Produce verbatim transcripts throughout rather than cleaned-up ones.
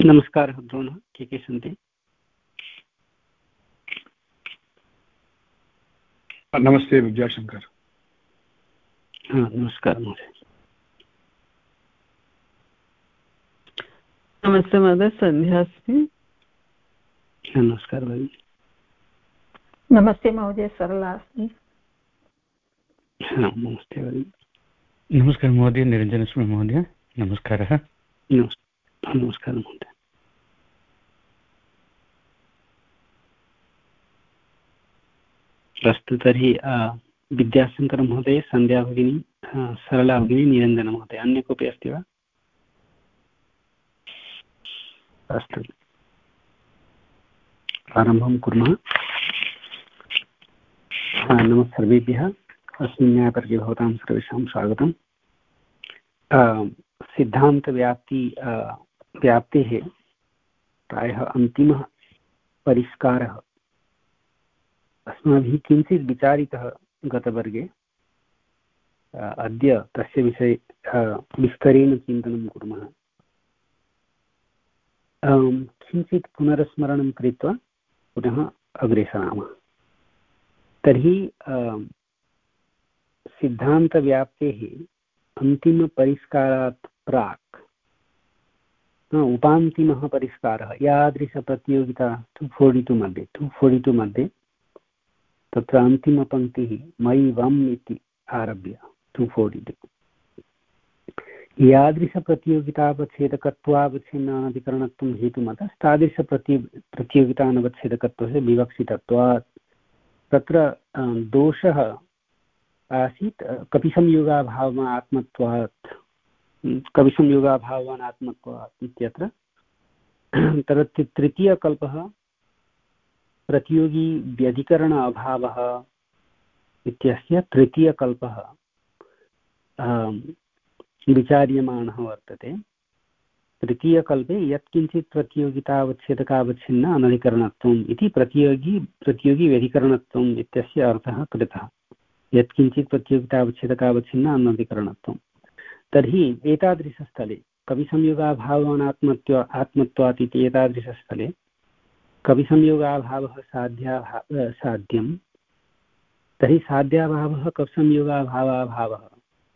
नमस्कारः द्रोणः, के के सन्ति? नमस्ते विद्याशङ्कर। नमस्कारः महोदय। नमस्ते महोदय, सन्ध्या अस्मि। नमस्कारः भगिनी। नमस्ते महोदय, सरला अस्मि। नमस्ते भगिनी। नमस्कारः महोदय, निरञ्जनस्मि महोदय। नमस्कारः। नमस्कारः महोदय। अस्तु, तर्हि विद्याशङ्करमहोदय, सन्ध्या भगिनी, सरला भगिनी, निरञ्जनमहोदय, अन्य कोऽपि अस्ति वा? अस्तु, आरम्भं कुर्मः। नमः सर्वेभ्यः। अस्मिन् न्यायपर्गे भवतां सर्वेषां स्वागतम्। सिद्धान्तव्याप्ति व्याप्तेः प्रायः अन्तिमः परिष्कारः अस्माभिः किञ्चित् विचारितः गतवर्गे। अद्य तस्य विषये विस्तरेण चिन्तनं कुर्मः। किञ्चित् पुनर्स्मरणं कृत्वा पुनः अग्रे सरामः। तर्हि सिद्धान्तव्याप्तेः अन्तिमपरिष्कारात् प्राक् उपान्तिमः परिष्कारः यादृशप्रतियोगिता टु फोर्टि टु मध्ये टु फोर्टि टु मध्ये तत्र अन्तिमपङ्क्तिः मयि वम् इति आरभ्य टु फोर्टि टु यादृशप्रतियोगितावच्छेदकत्वावच्छिन्नानधिकरणत्वं हेतुमतः तादृशप्रति प्रतियोगितानवच्छेदकत्वस्य विवक्षितत्वात्। तत्र दोषः आसीत् कपिसंयोगाभावः आत्मत्वात् कविसंयोगाभावान् आत्मत्वात् इत्यत्र। तत्र तृतीयकल्पः प्रतियोगी व्यधिकरण अभावः इत्यस्य तृतीयकल्पः विचार्यमाणः वर्तते। तृतीयकल्पे यत्किञ्चित् प्रतियोगितावच्छेदकावच्छिन्न अनधिकरणत्वम् इति प्रतियोगी प्रतियोगी व्यधिकरणत्वम् इत्यस्य अर्थः कृतः। यत्किञ्चित् प्रतियोगितावच्छेदकावच्छिन्न अनधिकरणत्वम्। तर्हि एतादृशस्थले कविसंयोगाभावानात्मत्व आत्मत्वात् इति एतादृशस्थले कविसंयोगाभावः साध्याभा साध्यं। तर्हि साध्याभावः कविसंयोगाभावाभावः।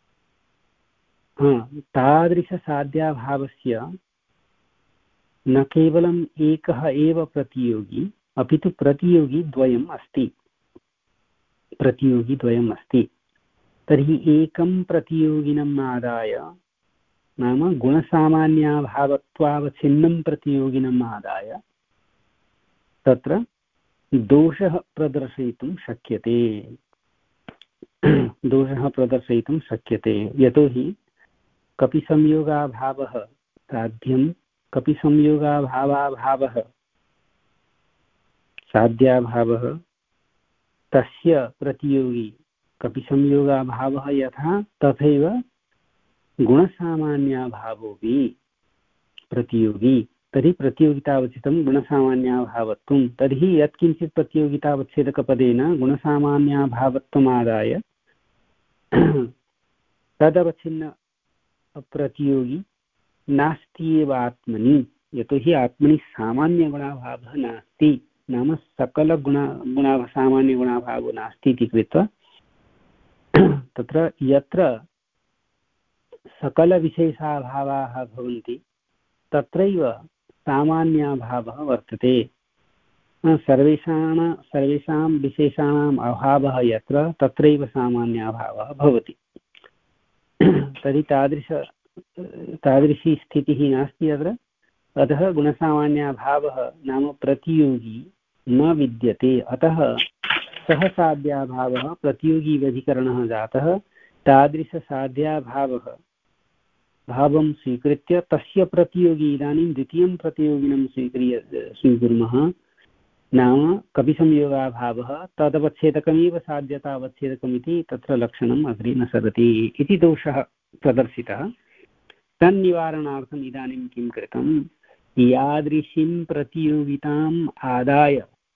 तादृशसाध्याभावस्य न केवलम् एकः एव प्रतियोगी अपि तु प्रतियोगी द्वयम् अस्ति प्रतियोगी द्वयम् अस्ति। तर्हि एकं प्रतियोगिनम् आदाय नाम गुणसामान्याभावत्वावच्छिन्नं प्रतियोगिनम् आदाय तत्र दोषः प्रदर्शयितुं शक्यते दोषः प्रदर्शयितुं शक्यते यतोहि कपिसंयोगाभावः साध्यं कपिसंयोगाभावाभावः साध्याभावः तस्य प्रतियोगी कपिसंयोगाभावः यथा तथैव गुणसामान्याभावोऽपि प्रतियोगी। तर्हि प्रतियोगितावच्छितं गुणसामान्याभावत्वं। तर्हि यत्किञ्चित् प्रतियोगितावच्छेदकपदेन गुणसामान्याभावत्वमादाय तदवच्छिन्न प्रतियोगी नास्ति एव आत्मनि, यतोहि आत्मनि सामान्यगुणाभावः नास्ति, नाम सकलगुण गुणा सामान्यगुणाभावो नास्ति इति कृत्वा तत्र यत्र सकलविशेषाभावाः भवन्ति तत्रैव सामान्याभावः वर्तते। सर्वेषां सर्वेषां विशेषाणाम् अभावः यत्र तत्रैव सामान्याभावः भवति। तर्हि तादृश तादृशी स्थितिः नास्ति अत्र। अतः गुणसामान्याभावः नाम प्रतियोगी न विद्यते। अतः सः साध्याभावः प्रतियोगी व्यधिकरणः जातः। तादृशसाध्याभावः भावं स्वीकृत्य तस्य प्रतियोगी इदानीं द्वितीयं प्रतियोगिनं स्वीक्रिय स्वीकुर्मः नाम कविसंयोगाभावः तदवच्छेदकमेव साध्यतावच्छेदकमिति तत्र लक्षणम् अग्रे न सरति इति दोषः प्रदर्शितः। तन्निवारणार्थम् इदानीं किं कृतं, यादृशीं प्रतियोगिताम् आदाय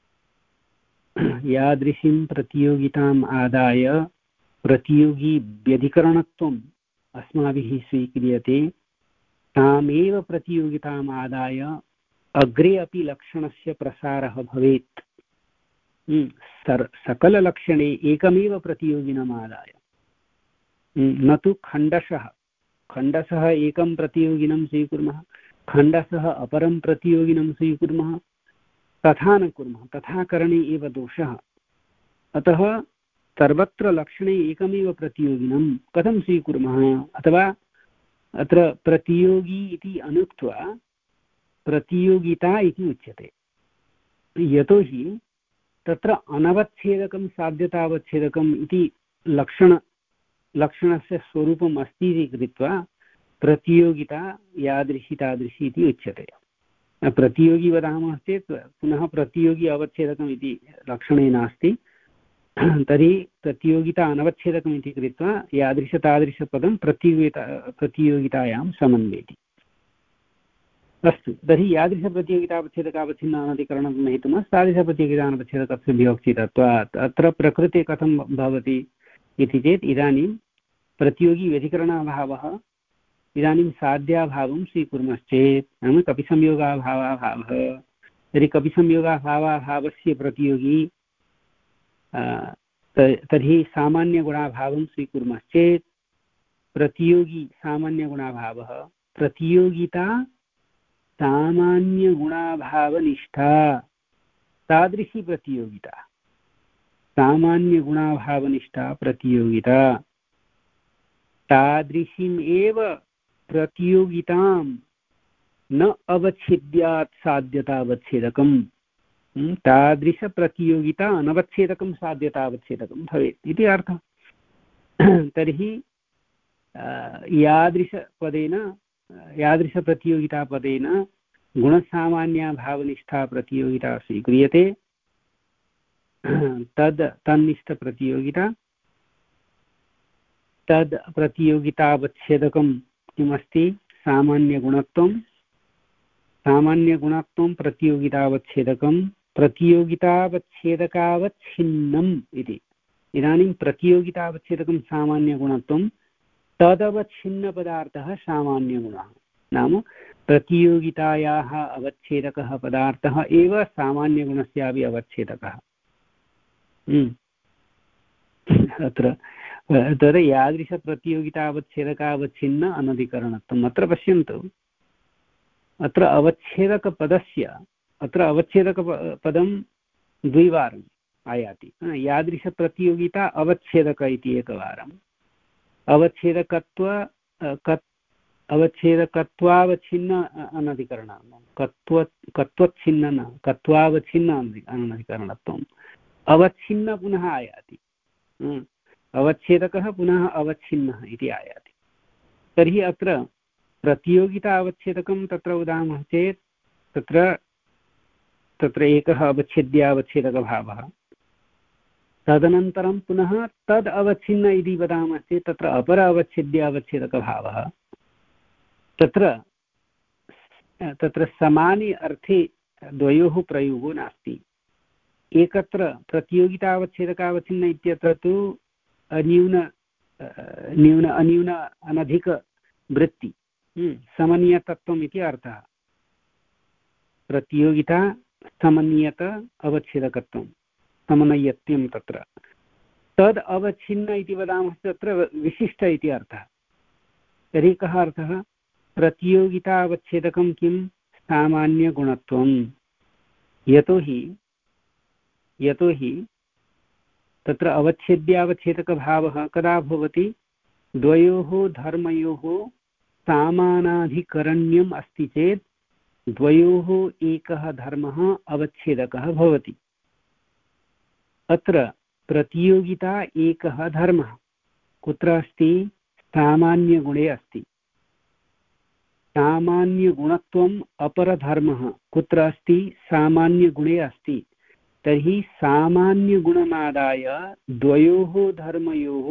यादृशीं प्रतियोगिताम् आदाय प्रतियोगी व्यधिकरणत्वम् अस्माभिः स्वीक्रियते तामेव प्रतियोगिताम् आदाय अग्रे अपि लक्षणस्य प्रसारः भवेत्। सर् सकललक्षणे एकमेव प्रतियोगिनम् आदाय, न तु खण्डशः खण्डशः एकं प्रतियोगिनं स्वीकुर्मः, खण्डशः अपरं प्रतियोगिनं स्वीकुर्मः, तथा न कुर्मः। तथा करणे एव दोषः। अतः सर्वत्र लक्षणे एकमेव प्रतियोगिनं कथं स्वीकुर्मः? अथवा अत्र प्रतियोगी इति अनुक्त्वा प्रतियोगिता इति उच्यते। यतोहि तत्र अनवच्छेदकं साध्यतावच्छेदकम् इति लक्षण लक्षणस्य स्वरूपम् अस्ति इति कृत्वा प्रतियोगिता यादृशी तादृशी इति उच्यते। प्रतियोगी वदामः चेत् पुनः प्रतियोगी अवच्छेदकम् इति लक्षणे नास्ति, तर्हि प्रतियोगिता अनवच्छेदकम् इति कृत्वा यादृशतादृशपदं प्रतियोगिता प्रतियोगितायां समन्वयति। अस्तु, तर्हि यादृशप्रतियोगितावच्छेदकावच्छिन्नानधिकरणं हेतुमः तादृशप्रतियोगितानवच्छेदकस्य विवक्षितत्वात्। अत्र प्रकृते कथं भवति इति चेत् इदानीं प्रतियोगी व्यधिकरणाभावः, इदानीं साध्याभावं स्वीकुर्मश्चेत् नाम कपिसंयोगाभावाभावः, तर्हि कपिसंयोगाभावाभावस्य प्रतियोगी तर्हि सामान्यगुणाभावं स्वीकुर्मश्चेत् प्रतियोगी सामान्यगुणाभावः, प्रतियोगिता सामान्यगुणाभावनिष्ठा तादृशी प्रतियोगिता, सामान्यगुणाभावनिष्ठा प्रतियोगिता, तादृशीम् एव प्रतियोगितां न अवच्छेद्यात् साध्यतावच्छेदकम्, तादृशप्रतियोगिता अनवच्छेदकं साध्यतावच्छेदकं भवेत् इति अर्थः। तर्हि यादृशपदेन यादृशप्रतियोगितापदेन गुणसामान्याभावनिष्ठा प्रतियोगिता स्वीक्रियते, तद् तन्निष्ठप्रतियोगिता, तद् प्रतियोगितावच्छेदकं किमस्ति? सामान्यगुणत्वं, सामान्यगुणत्वं प्रतियोगितावच्छेदकं, प्रतियोगितावच्छेदकावच्छिन्नम् इति। इदानीं प्रतियोगितावच्छेदकं सामान्यगुणत्वं, तदवच्छिन्नपदार्थः सामान्यगुणः, नाम प्रतियोगितायाः अवच्छेदकः पदार्थः एव सामान्यगुणस्यापि अवच्छेदकः। अत्र तद् यादृशप्रतियोगितावच्छेदकावच्छिन्न अनधिकरणत्वम्। अत्र पश्यन्तु, अत्र अवच्छेदकपदस्य अत्र अवच्छेदकपदं द्विवारम् आयाति। यादृशप्रतियोगिता अवच्छेदक इति एकवारम्, अवच्छेदकत्व कत् अवच्छेदकत्वावच्छिन्न अनधिकरणं, कत्व कत्वच्छिन्न न कत्वावच्छिन्न अनधिकरणत्वम्। अवच्छिन्न पुनः आयाति, अवच्छेदकः पुनः अवच्छिन्नः इति आयाति। तर्हि अत्र प्रतियोगिता अवच्छेदकं तत्र वदामः चेत् तत्र तत्र एकः अवच्छेद्यावच्छेदकभावः, तदनन्तरं पुनः तद् अवच्छिन्न इति वदामः चेत् तत्र अपर अवच्छेद्यावच्छेदकभावः। तत्र तत्र समाने अर्थे द्वयोः प्रयोगो नास्ति। एकत्र प्रतियोगितावच्छेदकावच्छिन्न इत्यत्र तु अन्यून न्यून अन्यून अनधिकवृत्ति समनीयतत्वम् इति अर्थः। प्रतियोगिता समनीयत अवच्छेदकत्वं समनयत्यं, तत्र तद् अवच्छिन्न इति वदामः तत्र विशिष्ट इति अर्थः। तर्हि कः अर्थः? प्रतियोगितावच्छेदकं किं? सामान्यगुणत्वं। यतोहि यतोहि तत्र अवच्छेद्यावच्छेदकभावः कदा भवति? द्वयोः धर्मयोः सामानाधिकरण्यम् अस्ति चेत् द्वयोः एकः धर्मः अवच्छेदकः भवति। अत्र प्रतियोगिता एकः धर्मः कुत्र अस्ति? सामान्यगुणे अस्ति। सामान्यगुणत्वम् अपरधर्मः कुत्र अस्ति? सामान्यगुणे अस्ति। तर्हि सामान्यगुणमादाय द्वयोः धर्मयोः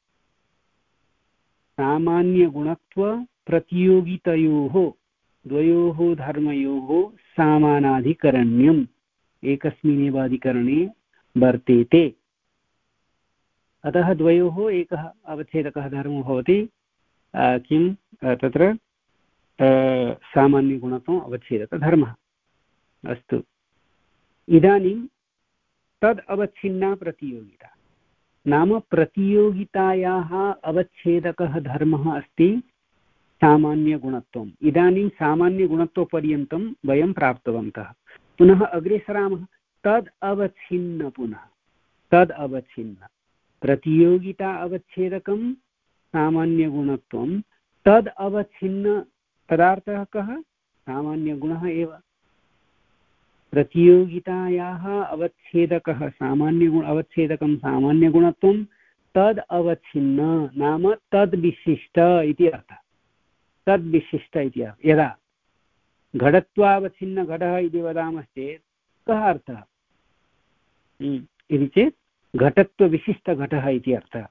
सामान्यगुणत्व प्रतियोगितयोः द्वयोः धर्मयोः सामानाधिकरण्यम् एकस्मिन्नेव अधिकरणे वर्तेते। अतः द्वयोः एकः अवच्छेदकः धर्मो भवति किं तत्र सामान्यगुणत्वम् अवच्छेदकधर्मः। अस्तु, इदानीं तद् अवच्छिन्ना प्रतियोगिता नाम प्रतियोगितायाः अवच्छेदकः धर्मः अस्ति सामान्यगुणत्वम्। इदानीं सामान्यगुणत्वपर्यन्तं वयं प्राप्तवन्तः। पुनः अग्रे सरामः। तद् अवच्छिन्न, पुनः तद् अवच्छिन्न प्रतियोगिता अवच्छेदकं सामान्यगुणत्वं। तद् अवच्छिन्न पदार्थः कः? सामान्यगुणः एव। प्रतियोगितायाः अवच्छेदकः सामान्यगुण अवच्छेदकं सामान्यगुणत्वं तद् अवच्छिन्न नाम तद् विशिष्ट इति अर्थः। तद् विशिष्ट इति अर्थः। यदा घटत्वावच्छिन्न घटः इति वदामश्चेत् कः अर्थः इति चेत् घटत्वविशिष्टघटः इति अर्थः।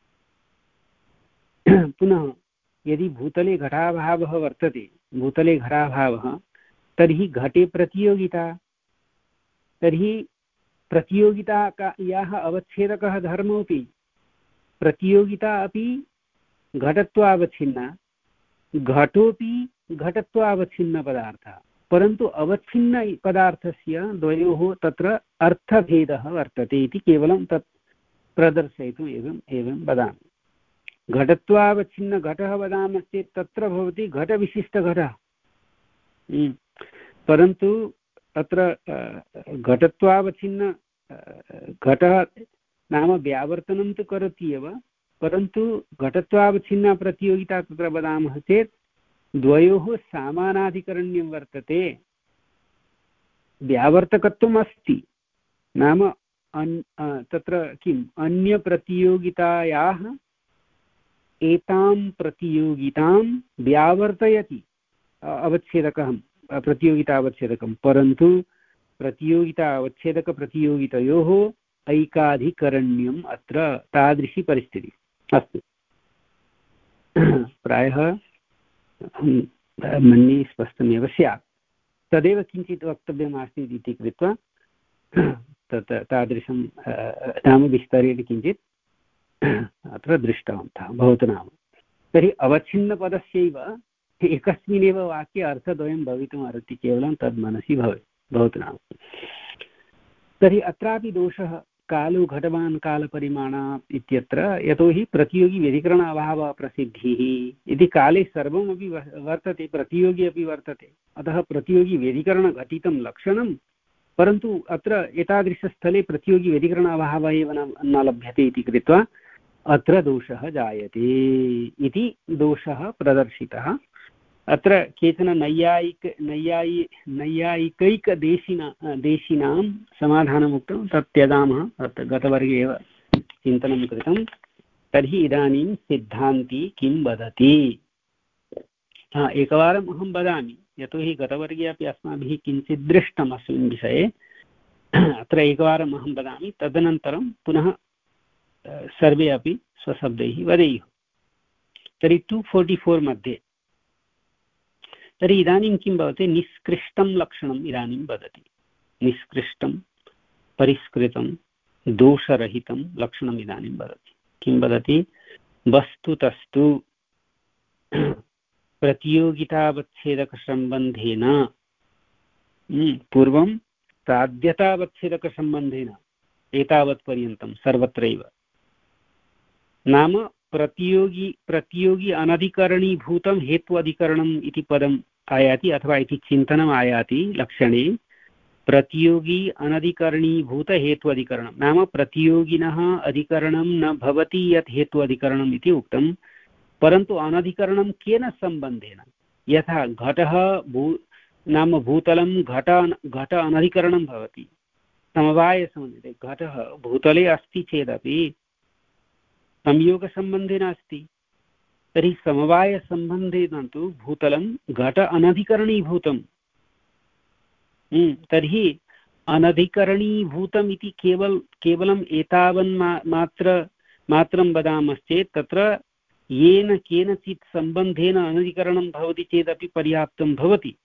पुनः यदि भूतले घटाभावः वर्तते, भूतले घटाभावः, तर्हि घटे प्रतियोगिता, तर्हि प्रतियोगिता का याः अवच्छेदकः धर्मोऽपि प्रतियोगिता अपि घटत्वावच्छिन्ना, घटोऽपि घटत्वावच्छिन्नपदार्थः। परन्तु अवच्छिन्न पदार्थस्य द्वयोः तत्र अर्थभेदः वर्तते इति केवलं तत् प्रदर्शयितुम् एवम् एवं वदामि। घटत्वावच्छिन्न घटः वदामश्चेत् तत्र भवति घटविशिष्टघटः, परन्तु अत्र घटत्वावच्छिन्न घटः नाम व्यावर्तनं तु करोति एव, परन्तु घटत्वावच्छिन्ना प्रतियोगिता तत्र वदामः चेत् द्वयोः समानाधिकरण्यं वर्तते। व्यावर्तकत्वम् अस्ति नाम अन् तत्र किम् अन्यप्रतियोगितायाः एतां प्रतियोगितां व्यावर्तयति अवच्छेदकं प्रतियोगिता अवच्छेदकं, परन्तु प्रतियोगिता अवच्छेदकप्रतियोगितयोः ऐकाधिकरण्यम् अत्र तादृशी परिस्थितिः। अस्तु, प्रायः मन्ये स्पष्टमेव स्यात्। तदेव किञ्चित् वक्तव्यमासीत् इति कृत्वा तत् तादृशं नाम विस्तरेण किञ्चित् अत्र दृष्टवन्तः भवतु नाम। तर्हि अवच्छिन्नपदस्यैव एकस्मिन्नेव वाक्ये अर्थद्वयं भवितुम् अर्हति, केवलं तद् मनसि भवेत् भवतु नाम। तर्हि अत्रापि दोषः कालो घटवान् कालपरिमाणात् इत्यत्र, यतोहि प्रतियोगी व्यधिकरण अभावः प्रसिद्धिः इति काले सर्वमपि वर्तते, प्रतियोगी अपि वर्तते, अतः प्रतियोगी व्यधिकरण घटितं लक्षणं, परन्तु अत्र एतादृशस्थले प्रतियोगी व्यधिकरण अभावः एव न लभ्यते इति कृत्वा अत्र दोषः जायते इति दोषः प्रदर्शितः। अत्र केचन नैयायिक नैयायि नैयायिकैकदेशिना देशिनां समाधानमुक्तं, तत् त्यजामः, तत् गतवर्गे एव चिन्तनं कृतं। तर्हि इदानीं सिद्धान्ती किं वदति? हा, एकवारम् अहं वदामि, यतोहि गतवर्गे अपि अस्माभिः किञ्चित् दृष्टम् अस्मिन् विषये। अत्र एकवारम् अहं वदामि, तदनन्तरं पुनः सर्वे अपि स्वशब्दैः वदेयुः। तर्हि टु फोर्टि फोर् मध्ये तर्हि इदानीं किं भवति? निष्कृष्टं लक्षणम् इदानीं वदति। निष्कृष्टं परिष्कृतं दोषरहितं लक्षणम् इदानीं वदति। किं वदति? वस्तुतस्तु प्रतियोगितावच्छेदकसम्बन्धेन, पूर्वं साध्यतावच्छेदकसम्बन्धेन एतावत्पर्यन्तं सर्वत्रैव, नाम प्रतियोगी प्रतियोगी अनधिकरणीभूतं हेतु अधिकरणम् इति पदम् आयाति अथवा इति चिन्तनम् आयाति लक्षणे। प्रतियोगी अनधिकरणीभूत हेतु अधिकरणं नाम प्रतियोगिनः अधिकरणं न भवति यत् हेतु अधिकरणम् इति उक्तं, परन्तु अनधिकरणं केन सम्बन्धेन? यथा घटः भू नाम भूतलं घट घट अनधिकरणं भवति समवायसम्बन्धे। घटः भूतले अस्ति चेदपि संयोगसम्बन्धेन अस्ति, तर्हि समवायसम्बन्धेन तु भूतलं घट अनधिकरणीभूतं। तर्हि अनधिकरणीभूतम् इति केवल केवलम् एतावन् मात्र मात्रं वदामश्चेत् तत्र येन केनचित् सम्बन्धेन अनधिकरणं भवति चेदपि पर्याप्तं भवति।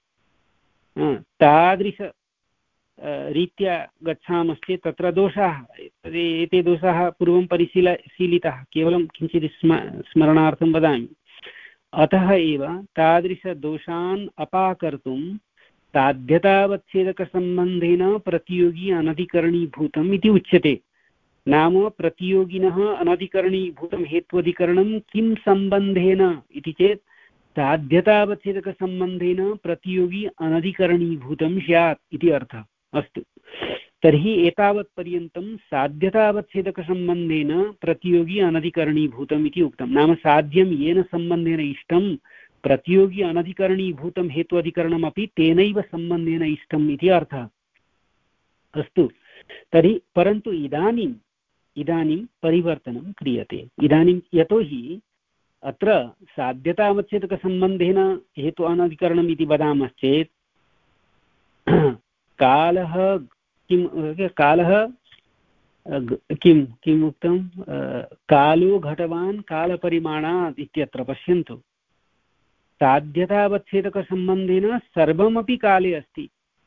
तादृश रीत्या गच्छामश्चेत् तत्र दोषाः, एते दोषाः पूर्वं परिशील शीलिताः, केवलं किञ्चित् स्म स्मरणार्थं वदामि। अतः एव तादृशदोषान् अपाकर्तुं साध्यतावच्छेदकसम्बन्धेन प्रतियोगी अनधिकरणीभूतम् इति उच्यते। नाम प्रतियोगिनः अनधिकरणीभूतं हेत्वधिकरणं किं सम्बन्धेन इति चेत् साध्यतावच्छेदकसम्बन्धेन प्रतियोगी अनधिकरणीभूतं स्यात् इति अर्थः। अस्तु, तर्हि एतावत्पर्यन्तं साध्यतावच्छेदकसम्बन्धेन प्रतियोगी अनधिकरणीभूतम् इति उक्तं। नाम साध्यं येन सम्बन्धेन इष्टं प्रतियोगी अनधिकरणीभूतं हेत्वधिकरणमपि तेनैव सम्बन्धेन इष्टम् इति अर्थः। अस्तु, तर्हि परन्तु इदानीम् इदानीं परिवर्तनं क्रियते। इदानीं यतोहि अत्र साध्यतावच्छेदकसम्बन्धेन हेतु अनधिकरणम् इति वदामश्चेत् कालः किं कालः किं किम् उक्तं, कालो घटवान् कालपरिमाणात् इत्यत्र पश्यन्तु। साध्यतावच्छेदकसम्बन्धेन सर्वमपि काले अस्ति।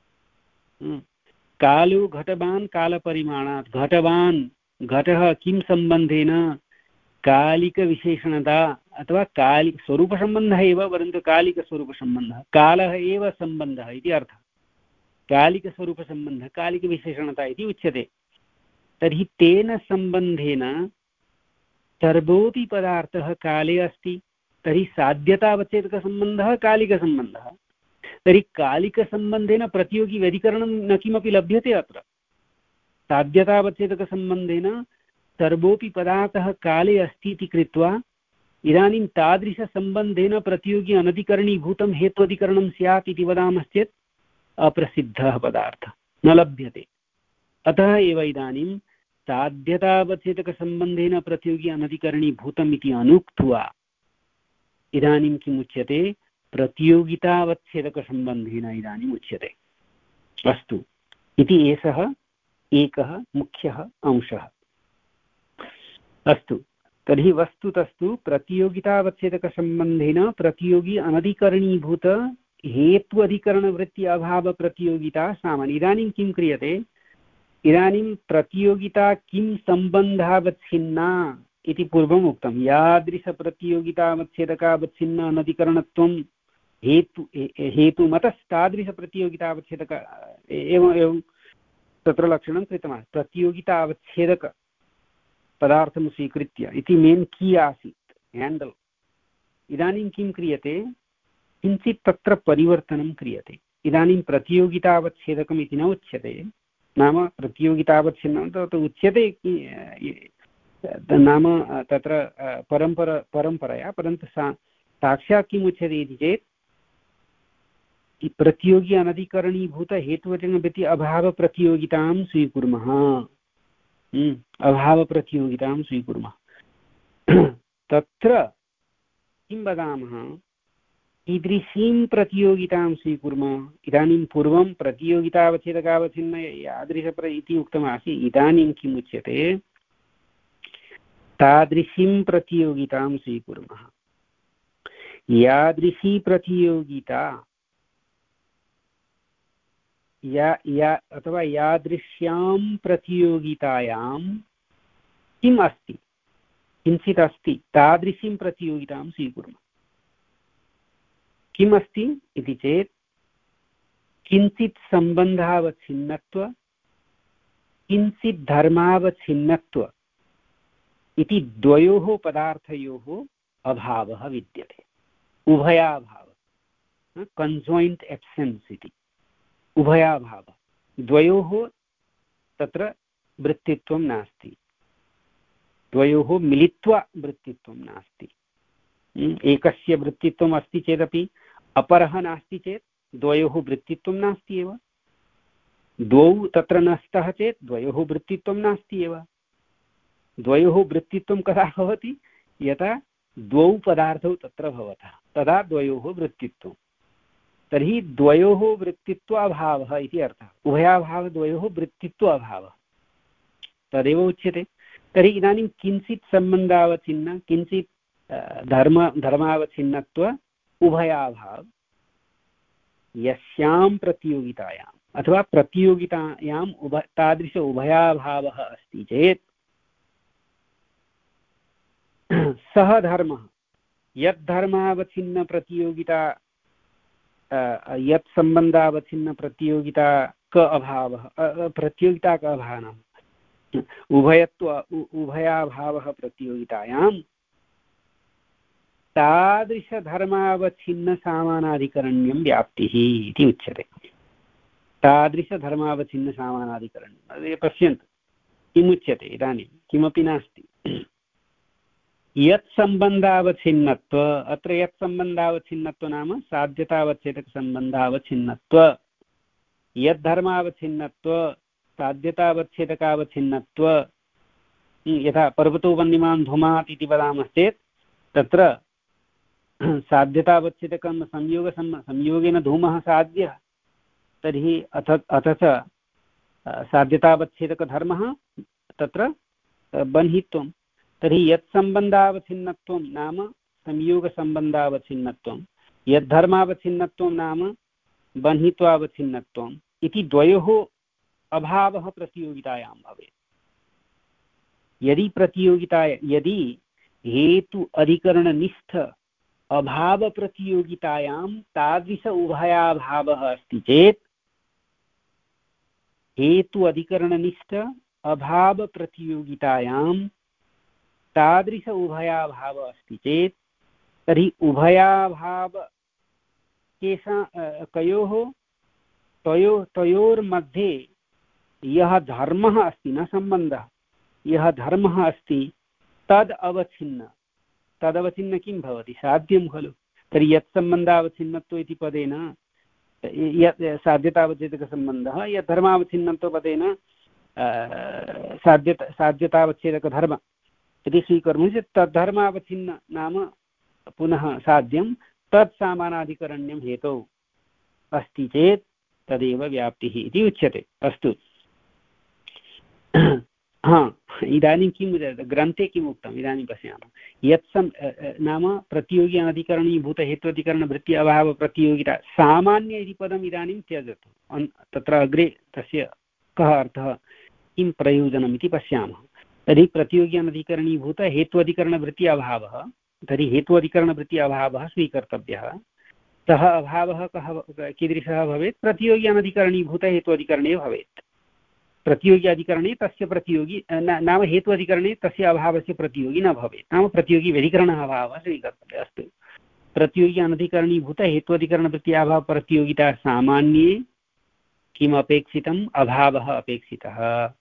कालो घटवान् कालपरिमाणात्, घटवान् घटः किं सम्बन्धेन, कालिकविशेषणता अथवा कालिक स्वरूपसम्बन्धः एव, परन्तु कालिकस्वरूपसम्बन्धः, कालः एव सम्बन्धः इति अर्थः। कालिकस्वरूपसम्बन्धः कालिकविशेषणता इति उच्यते। तर्हि तेन सम्बन्धेन सर्वोऽपि पदार्थः काले अस्ति। तर्हि साध्यतावच्छेदकसम्बन्धः कालिकसम्बन्धः। तर्हि कालिकसम्बन्धेन प्रतियोगी व्यधिकरणं न किमपि लभ्यते। अत्र साध्यतावच्छेदकसम्बन्धेन सर्वोऽपि पदार्थः काले अस्ति इति कृत्वा इदानीं तादृशसम्बन्धेन प्रतियोगी अनधिकरणीभूतं हेत्वधिकरणं स्यात् इति वदामश्चेत् अप्रसिद्धः पदार्थः न लभ्यते। अतः एव इदानीं साध्यतावच्छेदकसम्बन्धेन प्रतियोगी अनधिकरणीभूतम् इति अनुक्त्वा इदानीं किम् उच्यते, प्रतियोगितावच्छेदकसम्बन्धेन इदानीम् उच्यते। अस्तु, इति एषः एकः मुख्यः अंशः। अस्तु, तर्हि वस्तुतस्तु प्रतियोगितावच्छेदकसम्बन्धेन प्रतियोगी अनधिकरणीभूत हेत्वधिकरणवृत्ति अभावप्रतियोगिता सामान्य। इदानीं किं क्रियते, इदानीं प्रतियोगिता किं सम्बन्धावच्छिन्ना इति पूर्वम् उक्तं। यादृशप्रतियोगितावच्छेदकावच्छिन्न अनधिकरणत्वं हेतु हेतुमतस्तादृशप्रतियोगितावच्छेदक एवम् एवं तत्र लक्षणं कृतमस्ति। प्रतियोगितावच्छेदक पदार्थं स्वीकृत्य इति मेन् की आसीत्, हेण्डल्। इदानीं किं क्रियते, किञ्चित् तत्र परिवर्तनं क्रियते। इदानीं प्रतियोगितावच्छेदकम् इति न उच्यते। नाम प्रतियोगितावच्छिन्नं तत् उच्यते नाम तत्र परम्पर परम्परया, परन्तु सा साक्षात् किम् उच्यते इति चेत् प्रतियोगी अनधिकरणीभूत हेतुवचनवृत्ति अभावप्रतियोगितां स्वीकुर्मः। अभावप्रतियोगितां स्वीकुर्मः। तत्र किं वदामः, कीदृशीं प्रतियोगितां स्वीकुर्मः। इदानीं पूर्वं प्रतियोगितावच्छेदकावच्छिन्न यादृशप्र इति उक्तमासीत्। इदानीं किम् उच्यते, तादृशीं प्रतियोगितां स्वीकुर्मः। यादृशी प्रतियोगिता या या अथवा यादृश्यां प्रतियोगितायां किम् अस्ति, किञ्चित् अस्ति, तादृशीं प्रतियोगितां स्वीकुर्मः। किम् अस्ति इति चेत् किञ्चित् सम्बन्धावच्छिन्नत्व, किञचित् धर्मावच्छिन्नत्व इति द्वयोः पदार्थयोः अभावः विद्यते। उभयाभावः, कन्जॉइंट एब्सेंस इति उभयाभावः। द्वयोः तत्र वृत्तित्वं नास्ति, द्वयोः मिलित्वा वृत्तित्वं नास्ति। एकस्य वृत्तित्वम् अस्ति चेदपि अपरः नास्ति चेत् द्वयोः वृत्तित्वं नास्ति एव। द्वौ तत्र न स्तः चेत् द्वयोः वृत्तित्वं नास्ति एव। द्वयोः वृत्तित्वं कदा भवति, यथा द्वौ पदार्थौ तत्र भवतः, तदा द्वयोः वृत्तित्वं। तर्हि द्वयोः वृत्तित्व अभावः इति अर्थः। उभयाभावः द्वयोः वृत्तित्व अभावः तदेव उच्यते। तर्हि इदानीं किञ्चित् सम्बन्धावच्छिन्न, किञ्चित् धर्म धर्मावच्छिन्नत्व उभयाभाव यस्यां प्रतियोगितायाम् अथवा प्रतियोगितायाम् उभ तादृश उभयाभावः अस्ति चेत् सः धर्मः यत् धर्मावच्छिन्नप्रतियोगिता यत् सम्बन्धावच्छिन्नप्रतियोगिता क अभावः प्रतियोगिता क अभावः उभयत्व उभयाभावः प्रतियोगितायां तादृशधर्मावच्छिन्नसामानाधिकरण्यं व्याप्तिः इति उच्यते। तादृशधर्मावच्छिन्नसामानाधिकरण्यं पश्यन्तु किमुच्यते इदानीं किमपि नास्ति। यत् सम्बन्धावच्छिन्नत्व अत्र यत् सम्बन्धावच्छिन्नत्व नाम साध्यतावच्छेदकसम्बन्धावच्छिन्नत्व यत् धर्मावच्छिन्नत्व साध्यतावच्छेदकावच्छिन्नत्व यथा पर्वतो वह्निमान् धूमात् इति वदामश्चेत् तत्र साध्यतावच्छेदकं संयोग संयोगेन धूमः साध्यः तर्हि अथ अथ च साध्यतावच्छेदकधर्मः तत्र बन्हित्वं। तर्हि यत् सम्बन्धावच्छिन्नत्वं नाम संयोगसम्बन्धावच्छिन्नत्वं यत् धर्मावच्छिन्नत्वं नाम बन्हित्वावच्छिन्नत्वम् इति द्वयोः अभावः प्रतियोगितायां भवेत्। यदि प्रतियोगिता यदि हेतु अधिकरणनिष्ठ अभावप्रतियोगितायां तादृश उभयाभावः अस्ति चेत् हेतु अधिकरणनिष्ठ अभावप्रतियोगितायां तादृश उभयाभावः अस्ति चेत् तर्हि उभयाभाव केषा कयोः तयोः तयोर्मध्ये यः धर्मः अस्ति न सम्बन्धः यः धर्मः अस्ति तद् अवच्छिन्न तदवच्छिन्न किं भवति साध्यं खलु। तर्हि यत् सम्बन्धावच्छिन्नत्व इति पदेन यत् साध्यतावच्छेदकसम्बन्धः यत् धर्मावच्छिन्नत्वपदेन साध्यता साध्यतावच्छेदकधर्म यदि स्वीकुर्मः चेत् तद्धर्मावच्छिन्न नाम पुनः साध्यं तत् सामानाधिकरण्यं हेतौ अस्ति चेत् तदेव व्याप्तिः इति उच्यते। अस्तु हा इदानीं किं ग्रन्थे किम् उक्तम् इदानीं पश्यामः। यत् सम् नाम प्रतियोगी अनधिकरणीभूतहेत्वधिकरणवृत्ति अभावप्रतियोगिता सामान्य इति पदम् इदानीं त्यजतु। तत्र अग्रे तस्य कः अर्थः किं प्रयोजनम् इति पश्यामः। तर्हि प्रतियोगी अनधिकरणीभूत हेत्वधिकरणवृत्ति अभावः तर्हि हेत्वधिकरणवृत्ति अभावः स्वीकर्तव्यः। सः अभावः कः कीदृशः भवेत् प्रतियोगी अनधिकरणीभूत हेत्वधिकरणे भवेत्। प्रतियोगी अधिकरणे तस्य प्रतियोगी नाम हेत्वधिकरणे तस्य अभावस्य प्रतियोगी न भवेत् नाम प्रतियोगी व्यधिकरणः अभावः स्वीकर्तव्यः। अस्तु प्रतियोगी अनधिकरणीभूत हेत्वधिकरणवृत्ति अभावप्रतियोगिता सामान्ये किम् अपेक्षितम् अभावः अपेक्षितः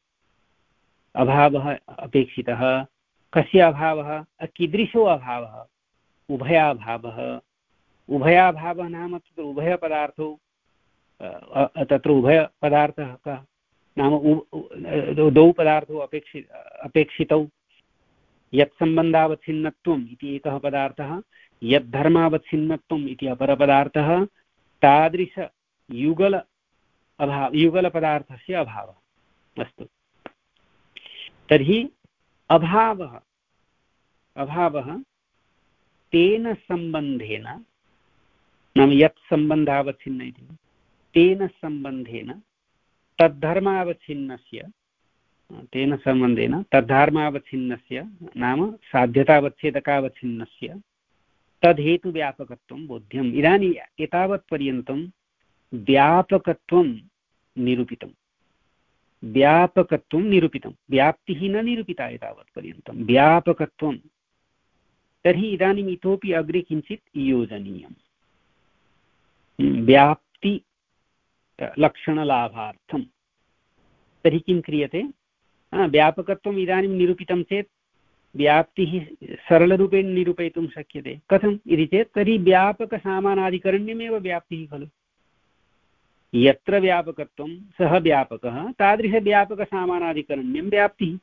अभावः अपेक्षितः कस्य अभावः कीदृशो अभावः उभयाभावः उभयाभावः नाम तत्र उभयपदार्थौ तत्र उभयपदार्थः कः नाम द्वौ पदार्थौ अपेक्षि अपेक्षितौ यत् सम्बन्धावच्छिन्नत्वम् इति एकः पदार्थः यत् धर्मावच्छिन्नत्वम् इति अपरपदार्थः तादृश युगल अभाव युगलपदार्थस्य अभावः। अस्तु तर्हि अभावः अभावः तेन सम्बन्धेन नाम यत् सम्बन्धावच्छिन्न इति तेन सम्बन्धेन तद्धर्मावच्छिन्नस्य तेन सम्बन्धेन तद्धर्मावच्छिन्नस्य नाम साध्यतावच्छेदकावच्छिन्नस्य तद्धेतुव्यापकत्वं बोध्यम्। इदानीम् एतावत्पर्यन्तं व्यापकत्वं निरूपितं व्यापकत्वं निरूपितं व्याप्तिः न निरूपिता एतावत्पर्यन्तं व्यापकत्वं। तर्हि इदानीम् इतोपि अग्रे किञ्चित् योजनीयं व्याप्ति लक्षणलाभार्थं। तर्हि किं क्रियते व्यापकत्वम् इदानीं निरूपितं चेत् व्याप्तिः सरलरूपेण निरूपयितुं शक्यते। कथम् इति चेत् तर्हि व्यापकसामानाधिकरण्यमेव व्याप्तिः खलु। यत्र व्यापकत्वं सः व्यापकः तादृशव्यापकसामानाधिकरण्यं व्याप्तिः।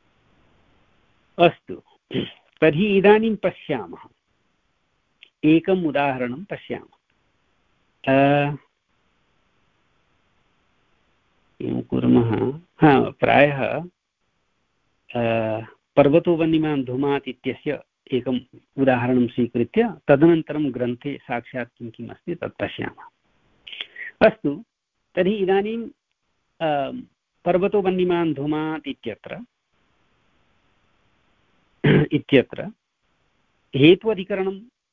अस्तु तर्हि इदानीं पश्यामः एकम् उदाहरणं पश्यामः। किं कुर्मः हा प्रायः पर्वतो वह्निमान् धूमात् इत्यस्य एकम् उदाहरणं स्वीकृत्य तदनन्तरं ग्रन्थे साक्षात् किं किम् अस्ति तत् पश्यामः। अस्तु तर्हि इदानीं पर्वतो वह्निमान् धूमात् इत्यत्र इत्यत्र हेत्वधिकरणं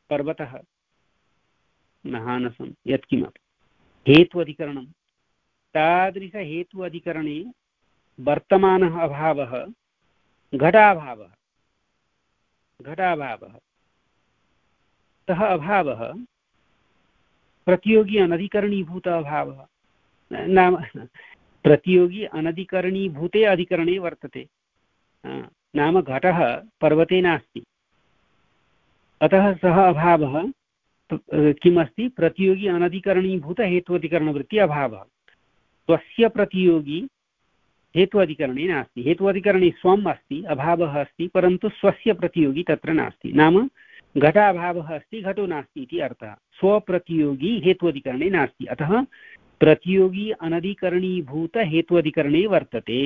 पर्वतः महानसं यत्किमपि हेत्वधिकरणं तादृशहेतु अधिकरणे वर्तमानः अभावः घटाभावः घटाभावः सः अभावः प्रतियोगी अनधिकरणीभूत अभावः नाम प्रतियोगी अनधिकरणीभूते अधिकरणे वर्तते नाम घटः पर्वते नास्ति अतः सः अभावः किमस्ति प्रतियोगी अनधिकरणीभूत हेत्वधिकरणवृत्ति अभावः स्वस्य प्रतियोगी हेत्वधिकरणे नास्ति हेत्वधिकरणे स्वम् अस्ति अभावः अस्ति परन्तु स्वस्य प्रतियोगी तत्र नास्ति नाम घटाभावः अस्ति घटो नास्ति इति अर्थः स्वप्रतियोगी हेत्वधिकरणे नास्ति अतः प्रतियोगी अनधिकरणीभूत हेत्वधिकरणे वर्तते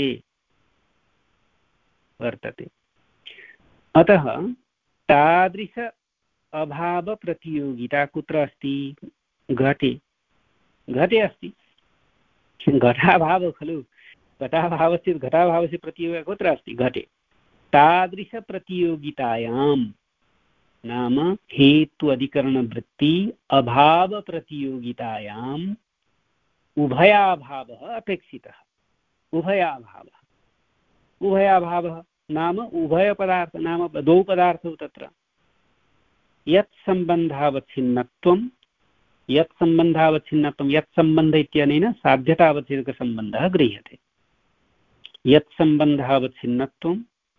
वर्तते अतः तादृश अभावप्रतियोगिता कुत्र अस्ति घटे घटे अस्ति घटाभावः खलु घटाभावस्य घटाभावस्य प्रतियोगिता कुत्र अस्ति घटे तादृशप्रतियोगितायां नाम हेतु अधिकरणवृत्ति अभावप्रतियोगितायाम् उभयाभावः अपेक्षितः उभयाभावः उभयाभावः नाम उभयपदार्थ नाम द्वौ पदार्थौ तत्र यत् सम्बन्धावच्छिन्नत्वं यत् सम्बन्धावच्छिन्नत्वं यत् सम्बन्ध इत्यनेन साध्यतावच्छेदकसम्बन्धः गृह्यते यत् सम्बन्धावच्छिन्नत्वं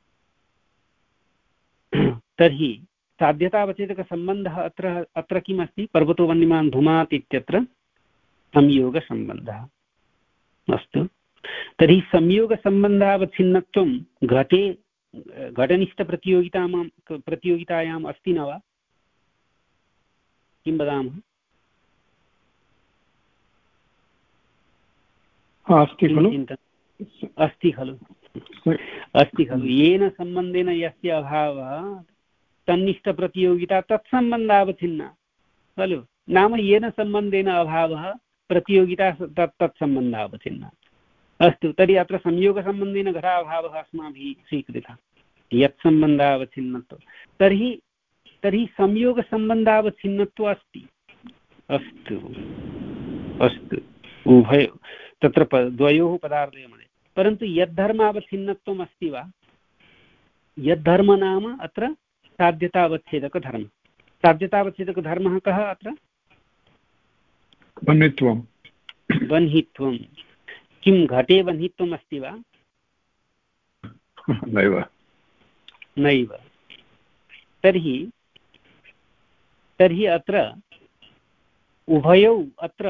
तर्हि साध्यतावच्छेदकसम्बन्धः अत्र अत्र किमस्ति पर्वतो वह्निमान् धूमात् इत्यत्र संयोगसम्बन्धः अस्तु तर्हि संयोगसम्बन्धावच्छिन्नत्वं घटे घटनिष्ठप्रतियोगितायां प्रतियोगितायाम् अस्ति न वा किं वदामः अस्ति खलु अस्ति खलु अस्ति खलु येन सम्बन्धेन यस्य अभावः तन्निष्ठप्रतियोगिता तत्सम्बन्धावच्छिन्ना खलु नाम येन सम्बन्धेन अभावः प्रतियोगिता तत् तत्सम्बन्धावच्छिन्ना अस्तु तर्हि अत्र संयोगसम्बन्धेन घटाभावः अस्माभिः स्वीकृतः यत् सम्बन्धावच्छिन्नत्वं तर्हि तर्हि संयोगसम्बन्धावच्छिन्नत्वम् अस्ति अस्तु अस्तु उभय तत्र द्वयोः द्वयोः मध्ये परन्तु यद्धर्मावच्छिन्नत्वम् अस्ति वा यद्धर्म नाम अत्र साध्यतावच्छेदकधर्मः साध्यतावच्छेदकधर्मः कः अत्र वह्नित्वं वह्नित्वं किं घटे वह्नित्वम् अस्ति वा नैव नैव तर्हि तर्हि अत्र उभयौ अत्र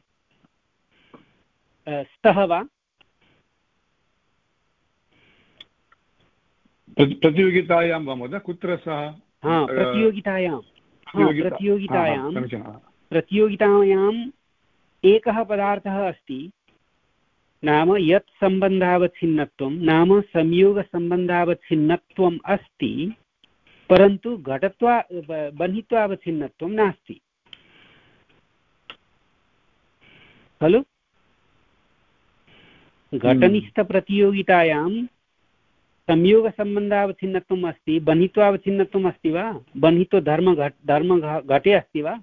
स्तः वा प्रतियोगितायां वा महोदय कुत्र सः हा प्रतियोगितायां प्रतियोगितायां प्रतियोगितायाम् एकः पदार्थः अस्ति नाम यत् सम्बन्धावच्छिन्नत्वं नाम संयोगसम्बन्धावच्छिन्नत्वम् अस्ति परन्तु घटत्वा बन्धित्वावच्छिन्नत्वं नास्ति खलु घटनिष्ठप्रतियोगितायां संयोगसम्बन्धावच्छिन्नत्वम् अस्ति बन्धित्वावच्छिन्नत्वम् अस्ति वा बन्धित्वधर्म घट धर्म घटे अस्ति वा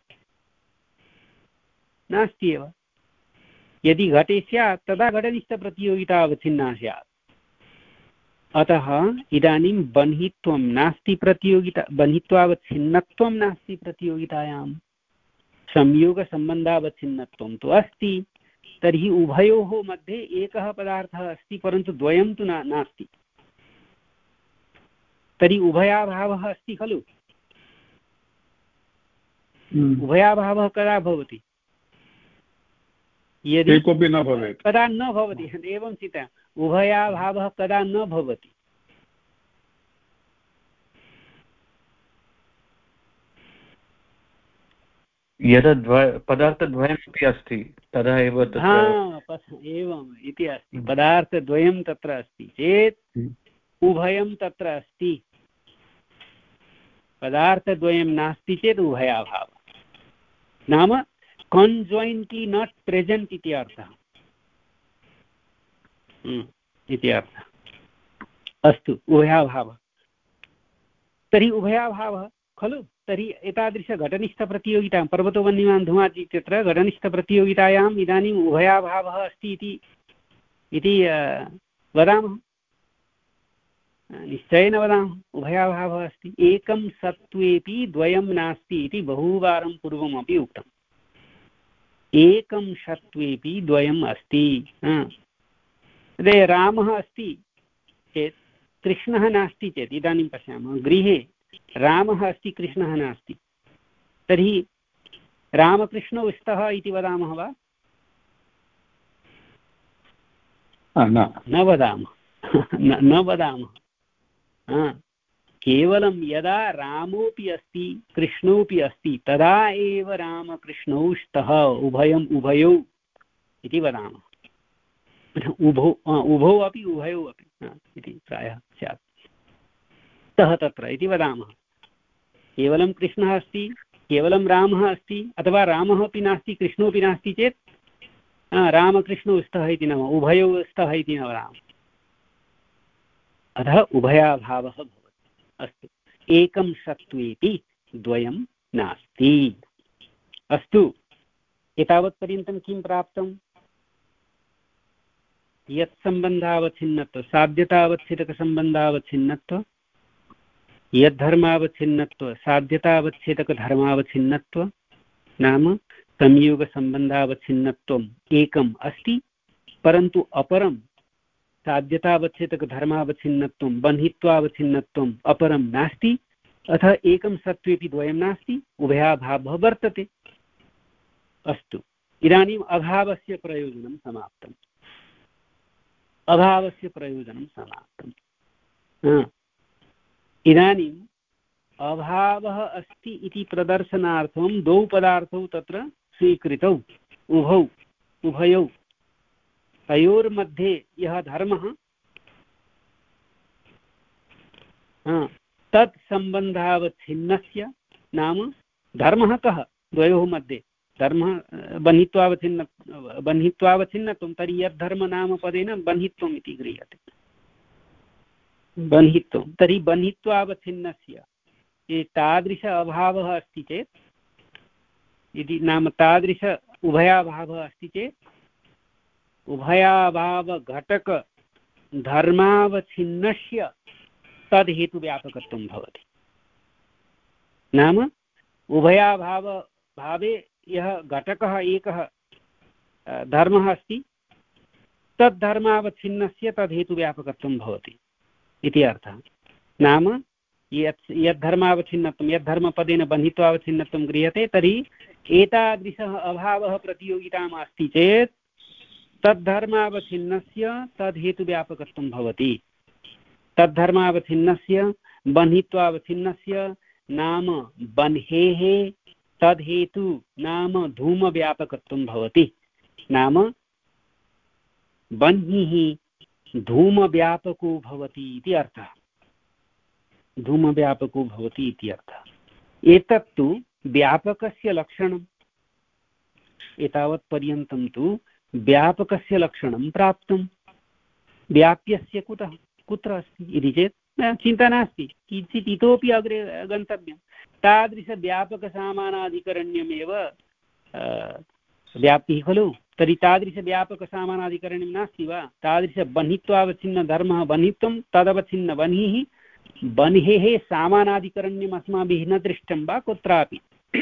नास्ति एव यदि घटे स्यात् तदा घटनिष्ठप्रतियोगिता अवच्छिन्ना स्यात् अतः इदानीं बन्धित्वं नास्ति प्रतियोगिता बन्धित्वावच्छिन्नत्वं नास्ति प्रतियोगितायां संयोगसम्बन्धावच्छिन्नत्वं तु अस्ति तर्हि उभयोः मध्ये एकः पदार्थः अस्ति परन्तु द्वयं तु ना नास्ति तर्हि उभयाभावः अस्ति खलु उभयाभावः कदा भवति यदि कोऽपि न भवेत् कदा न भवति एवं चिन्ता उभयाभावः कदा न भवति यदा पदार्थद्वयमपि अस्ति तदा एव एवम् इति अस्ति पदार्थद्वयं तत्र अस्ति चेत् उभयं तत्र अस्ति पदार्थद्वयं नास्ति चेत् उभयाभावः नाम conjointly not present इति अर्थः इति अर्थः अस्तु उभयाभावः तर्हि उभयाभावः खलु तर्हि एतादृशघटनिष्ठप्रतियोगितां पर्वतो वह्निमान् धूमात् इत्यत्र घटनिष्ठप्रतियोगितायाम् इदानीम् उभयाभावः अस्ति इति इति वदामः, निश्चयेन वदामः उभयाभावः अस्ति। एकं सत्त्वेपि द्वयं नास्ति इति बहुवारं पूर्वमपि उक्तम्। एकं सत्त्वेपि द्वयम् अस्ति। तर्हि रामः अस्ति चेत् कृष्णः नास्ति चेत्, इदानीं पश्यामः गृहे रामः अस्ति कृष्णः नास्ति, तर्हि रामकृष्णौ स्तः इति वदामः वा? न वदामः न वदामः केवलं यदा रामोऽपि अस्ति कृष्णोऽपि अस्ति तदा एव रामकृष्णौ स्तः, उभयम् उभयौ इति वदामः। उभौ उभौ अपि उभयौ अपि इति प्रायः स्यात्। स्तः तत्र इति वदामः। केवलं कृष्णः अस्ति, केवलं रामः अस्ति, अथवा रामः अपि नास्ति कृष्णोऽपि नास्ति चेत् रामकृष्णौ स्तः इति न, उभयौ स्तः इति न वदामः। अतः उभयाभावः भवति। अस्तु, एकं सत्त्वेपि द्वयं नास्ति। अस्तु, एतावत्पर्यन्तं किं प्राप्तं? यत् सम्बन्धावच्छिन्नत्व, साध्यतावच्छेदकसम्बन्धावच्छिन्नत्व, यद्धर्मावच्छिन्नत्व, साध्यतावच्छेदकधर्मावच्छिन्नत्व, नाम संयोगसम्बन्धावच्छिन्नत्वम् एकम् अस्ति, परन्तु अपरं साध्यतावच्छेदकधर्मावच्छिन्नत्वं बन्धित्वावच्छिन्नत्वम् अपरं नास्ति। अतः एकं सत्त्वेपि द्वयं नास्ति, उभयाभावः वर्तते। अस्तु, इदानीम् अभावस्य प्रयोजनं समाप्तम्। अभावस्य प्रयोजनं समाप्तम्। इदानीम् अभावः अस्ति इति प्रदर्शनार्थं द्वौ पदार्थौ तत्र स्वीकृतौ, उभौ उभयौ। तयोर्मध्ये यः धर्मः तत् सम्बन्धावच्छिन्नस्य, नाम धर्मः कः द्वयोः मध्ये? धर्मः बन्धित्वावच्छिन्न बन्धित्वावच्छिन्नत्वं, तर्हि यद्धर्म नाम पदेन बन्धित्वम् इति गृह्यते। बन्धित्वं, तर्हि बन्धित्वावच्छिन्नस्य तादृश अभावः अस्ति चेत्, यदि नाम तादृश उभयाभावः अस्ति चेत् उभयाभावघटक धर्मावच्छिन्नस्य तद्हेतुव्यापकत्वं भवति। नाम उभयाभाव भावे यः घटकः एकः धर्मः अस्ति तद्धर्मावच्छिन्नस्य तद्हेतुव्यापकत्वं भवति इति अर्थः। नाम यत् यद्धर्मावच्छिन्नत्वं, यद्धर्मपदेन बन्धित्वावच्छिन्नत्वं गृह्यते, तर्हि एतादृशः अभावः प्रतियोगिताम् अस्ति चेत् तद्धर्मावच्छिन्नस्य तद्हेतुव्यापकत्वं भवति। तद्धर्मावच्छिन्नस्य बन्धित्वावच्छिन्नस्य नाम बन्हेः तद्हेतु नाम धूमव्यापकत्वं भवति। नाम बन्हिः धूमव्यापको भवति इति अर्थः। धूमव्यापको भवति इति अर्थः। एतत्तु व्यापकस्य लक्षणम्। एतावत्पर्यन्तं तु व्यापकस्य लक्षणं प्राप्तं। व्याप्यस्य कुतः कुत्र अस्ति इति चेत् चिन्ता नास्ति, किञ्चित् इतोपि अग्रे गन्तव्यं। तादृशव्यापकसामानाधिकरण्यमेव व्याप्तिः खलु। तर्हि तादृशव्यापकसामानाधिकरण्यं नास्ति वा? तादृशबन्धित्वावच्छिन्नधर्मः बन्धित्वं, तदवच्छिन्न बन्हिः, बन्हेः सामानाधिकरण्यम् अस्माभिः न दृष्टं वा कुत्रापि?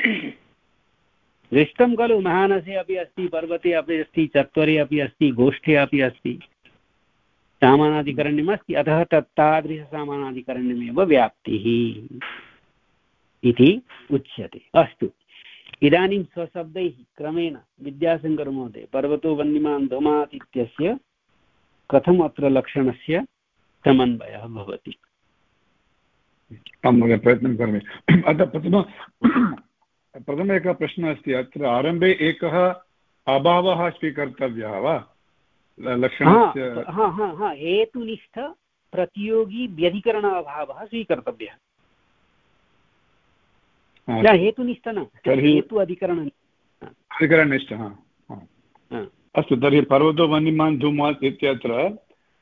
दृष्टं खलु। महानसे अपि अस्ति, पर्वते अपि अस्ति, चत्वरे अपि अस्ति, गोष्ठे अपि अस्ति, सामानाधिकरण्यम् अस्ति। अतः तत् तादृशसामानाधिकरण्यमेव व्याप्तिः इति उच्यते। अस्तु, इदानीं स्वशब्दैः क्रमेण विद्याशङ्करमहोदय पर्वतो वह्निमान् धूमात् इत्यस्य कथम् अत्र लक्षणस्य समन्वयः भवति? आं महोदय, प्रयत्नं करोमि। अतः प्रथम प्रथम एकः प्रश्नः अस्ति। अत्र आरम्भे एकः अभावः स्वीकर्तव्यः वा लक्षणस्य? हा हा हा हेतुनिष्ठ प्रतियोगी व्यधिकरण अभावः स्वीकर्तव्यः। हेतुनिष्ठ न, हेतु अधिकरण अधिकरणनिष्ठ। अस्तु, तर्हि पर्वतो वह्निमान् धूमात् इत्यत्र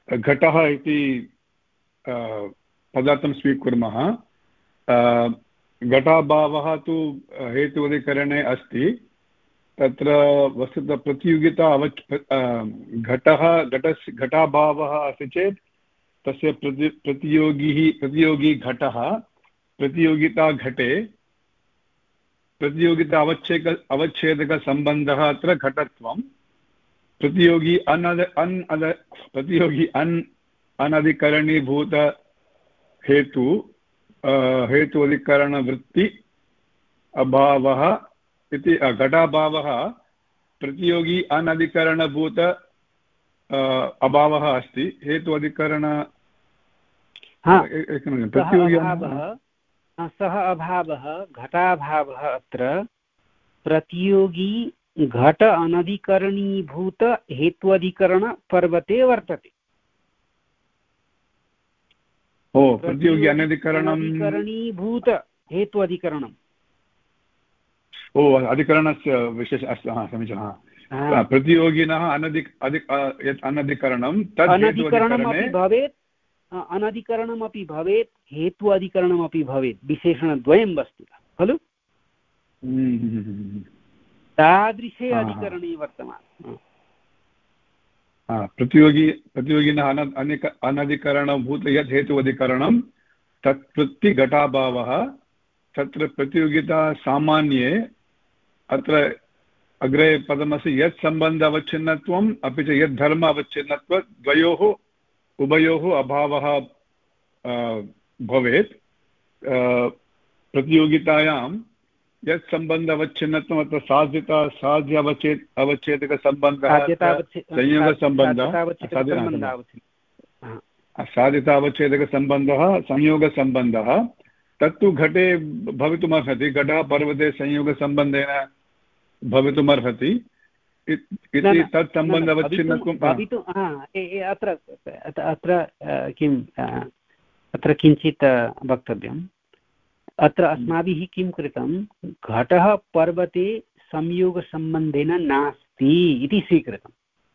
घटः इति पदार्थं स्वीकुर्मः। घटाभावः तु हेतुवधिकरणे अस्ति। तत्र वस्तुतः प्रतियोगिता अवच् घटः घटस्य घटाभावः अस्ति चेत् तस्य प्रति प्रतियोगी प्रतियोगी घटः प्रतियोगिता घटे प्रतियोगिता अवच्छेद अवच्छेदकसम्बन्धः अत्र घटत्वं। प्रतियोगी अनद अन् अद प्रतियोगी अन् अनधिकरणीभूत हेतु हेतु अधिकरणवृत्ति अभावः इति घटाभावः प्रतियोगी अनधिकरणभूत अभावः अस्ति। हेतु अधिकरण प्रतियोगी सः अभावः घटाभावः अत्र प्रतियोगी घट अनधिकरणीभूत हेत्वधिकरणपर्वते वर्तते। ओ प्रतियोगी अनधिकरणीभूत हेत्वधिकरणम्। ओ अधिकरणस्य विशेष अस्तु, हा समीचीनः। प्रतियोगिनः अनधिक अधिक यत् अनधिकरणं तद् अनधिकरणमपि भवेत् अनधिकरणमपि भवेत् हेतु अधिकरणमपि भवेत्, विशेषणद्वयं वस्तुतः खलु। तादृशे अधिकरणे वर्तमानः प्रतियोगी प्रतियोगिनः अन अनेक अनधिकरणभूत यत् हेतु अधिकरणं तत् प्रति घटाभावः। तत्र प्रतियोगिता सामान्ये अत्र अग्रे पदमस्ति यत् सम्बन्ध अवच्छिन्नत्वम् अपि च यत् धर्म अवच्छिन्नत्वं द्वयोः उभयोः अभावः भवेत्। प्रतियोगितायां यत् सम्बन्ध अवच्छिन्नत्वम् अत्र साध्यता साध्य अवच्छेद अवच्छेदकसम्बन्धः संयोगसम्बन्धः साध्यता अवच्छेदकसम्बन्धः संयोगसम्बन्धः तत्तु घटे भवितुमर्हति। घटः पर्वते संयोगसम्बन्धेन भवितुमर्हति इति तत् सम्बन्ध अवच्छिन्नत्वं भवितुम् अत्र अत्र किम् अत्र किञ्चित् वक्तव्यम्। अत्र अस्माभिः किं कृतं, घटः पर्वते संयोगसम्बन्धेन नास्ति इति स्वीकृतम्।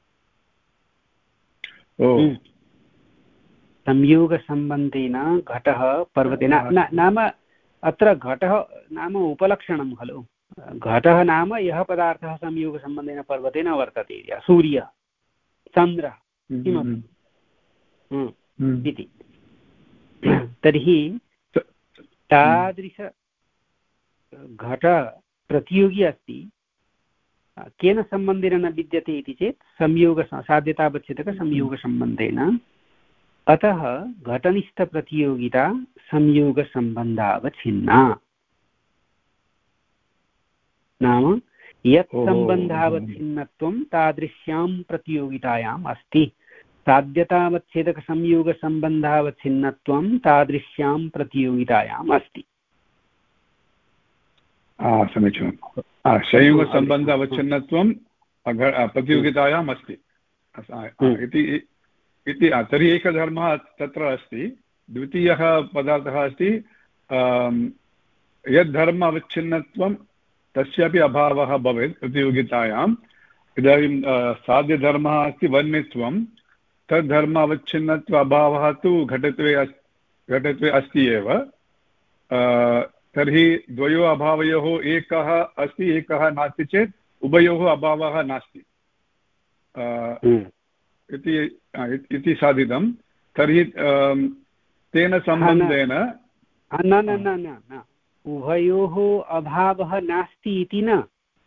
संयोगसम्बन्धेन घटः पर्वतेन नाम अत्र घटः नाम उपलक्षणं खलु। घटः नाम यः पदार्थः संयोगसम्बन्धेन पर्वतेन वर्तते, सूर्यः चन्द्रः किमपि इति। तर्हि तादृश घट प्रतियोगी अस्ति, केन सम्बन्धेन न विद्यते इति चेत् संयोग साध्यतावच्छेदकसंयोगसम्बन्धेन। अतः घटनिष्ठप्रतियोगिता संयोगसम्बन्धावच्छिन्ना। नाम यत् सम्बन्धावच्छिन्नत्वं तादृश्यां प्रतियोगितायाम् अस्ति, साध्यतावच्छेदकसंयोगसम्बन्धावच्छिन्नत्वं तादृश्यां प्रतियोगितायाम् अस्ति। समीचीनं। संयोगसम्बन्ध अवच्छिन्नत्वं प्रतियोगितायाम् अस्ति इति। तर्हि एकः धर्मः तत्र अस्ति। द्वितीयः पदार्थः अस्ति यद्धर्म अवच्छिन्नत्वं तस्यापि अभावः भवेत् प्रतियोगितायाम्। इदानीं साध्यधर्मः अस्ति वह्नित्वं, तद्धर्म अवच्छिन्नत्व अभावः तु घटत्वे घटत्वे अस्ति एव। तर्हि द्वयोः अभावयोः एकः अस्ति एकः नास्ति चेत् उभयोः अभावः नास्ति इति साधितं। तर्हि तेन सम्बन्धेन न न न न उभयोः अभावः नास्ति इति न,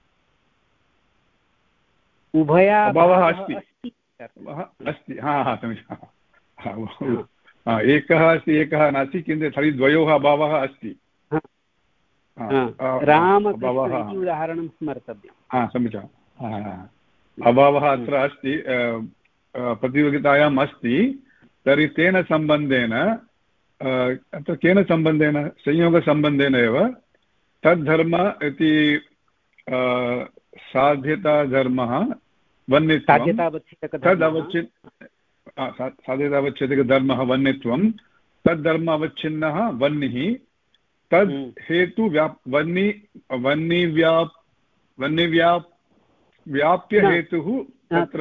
उभयाभावः अस्ति अस्ति हा हा समीचीनः। एकः अस्ति एकः नास्ति, किन्तु तर्हि द्वयोः अभावः अस्ति। रामकृष्ण इति उदाहरणं स्मर्तव्यं। हा समीचीनम्। अभावः अत्र अस्ति, प्रतियोगितायाम् अस्ति। तर्हि तेन सम्बन्धेन अत्र केन सम्बन्धेन संयोगसम्बन्धेन एव तद्धर्म इति साध्यताधर्मः वह्नित्वं तदवच्छिन् साध्यतावच्छेदकधर्मः वह्नित्वं तद्धर्म अवच्छिन्नः वह्निः तद् हेतु व्याप् वह्नि वह्निव्याप् वह्निव्याप् व्याप्य हेतुः तत्र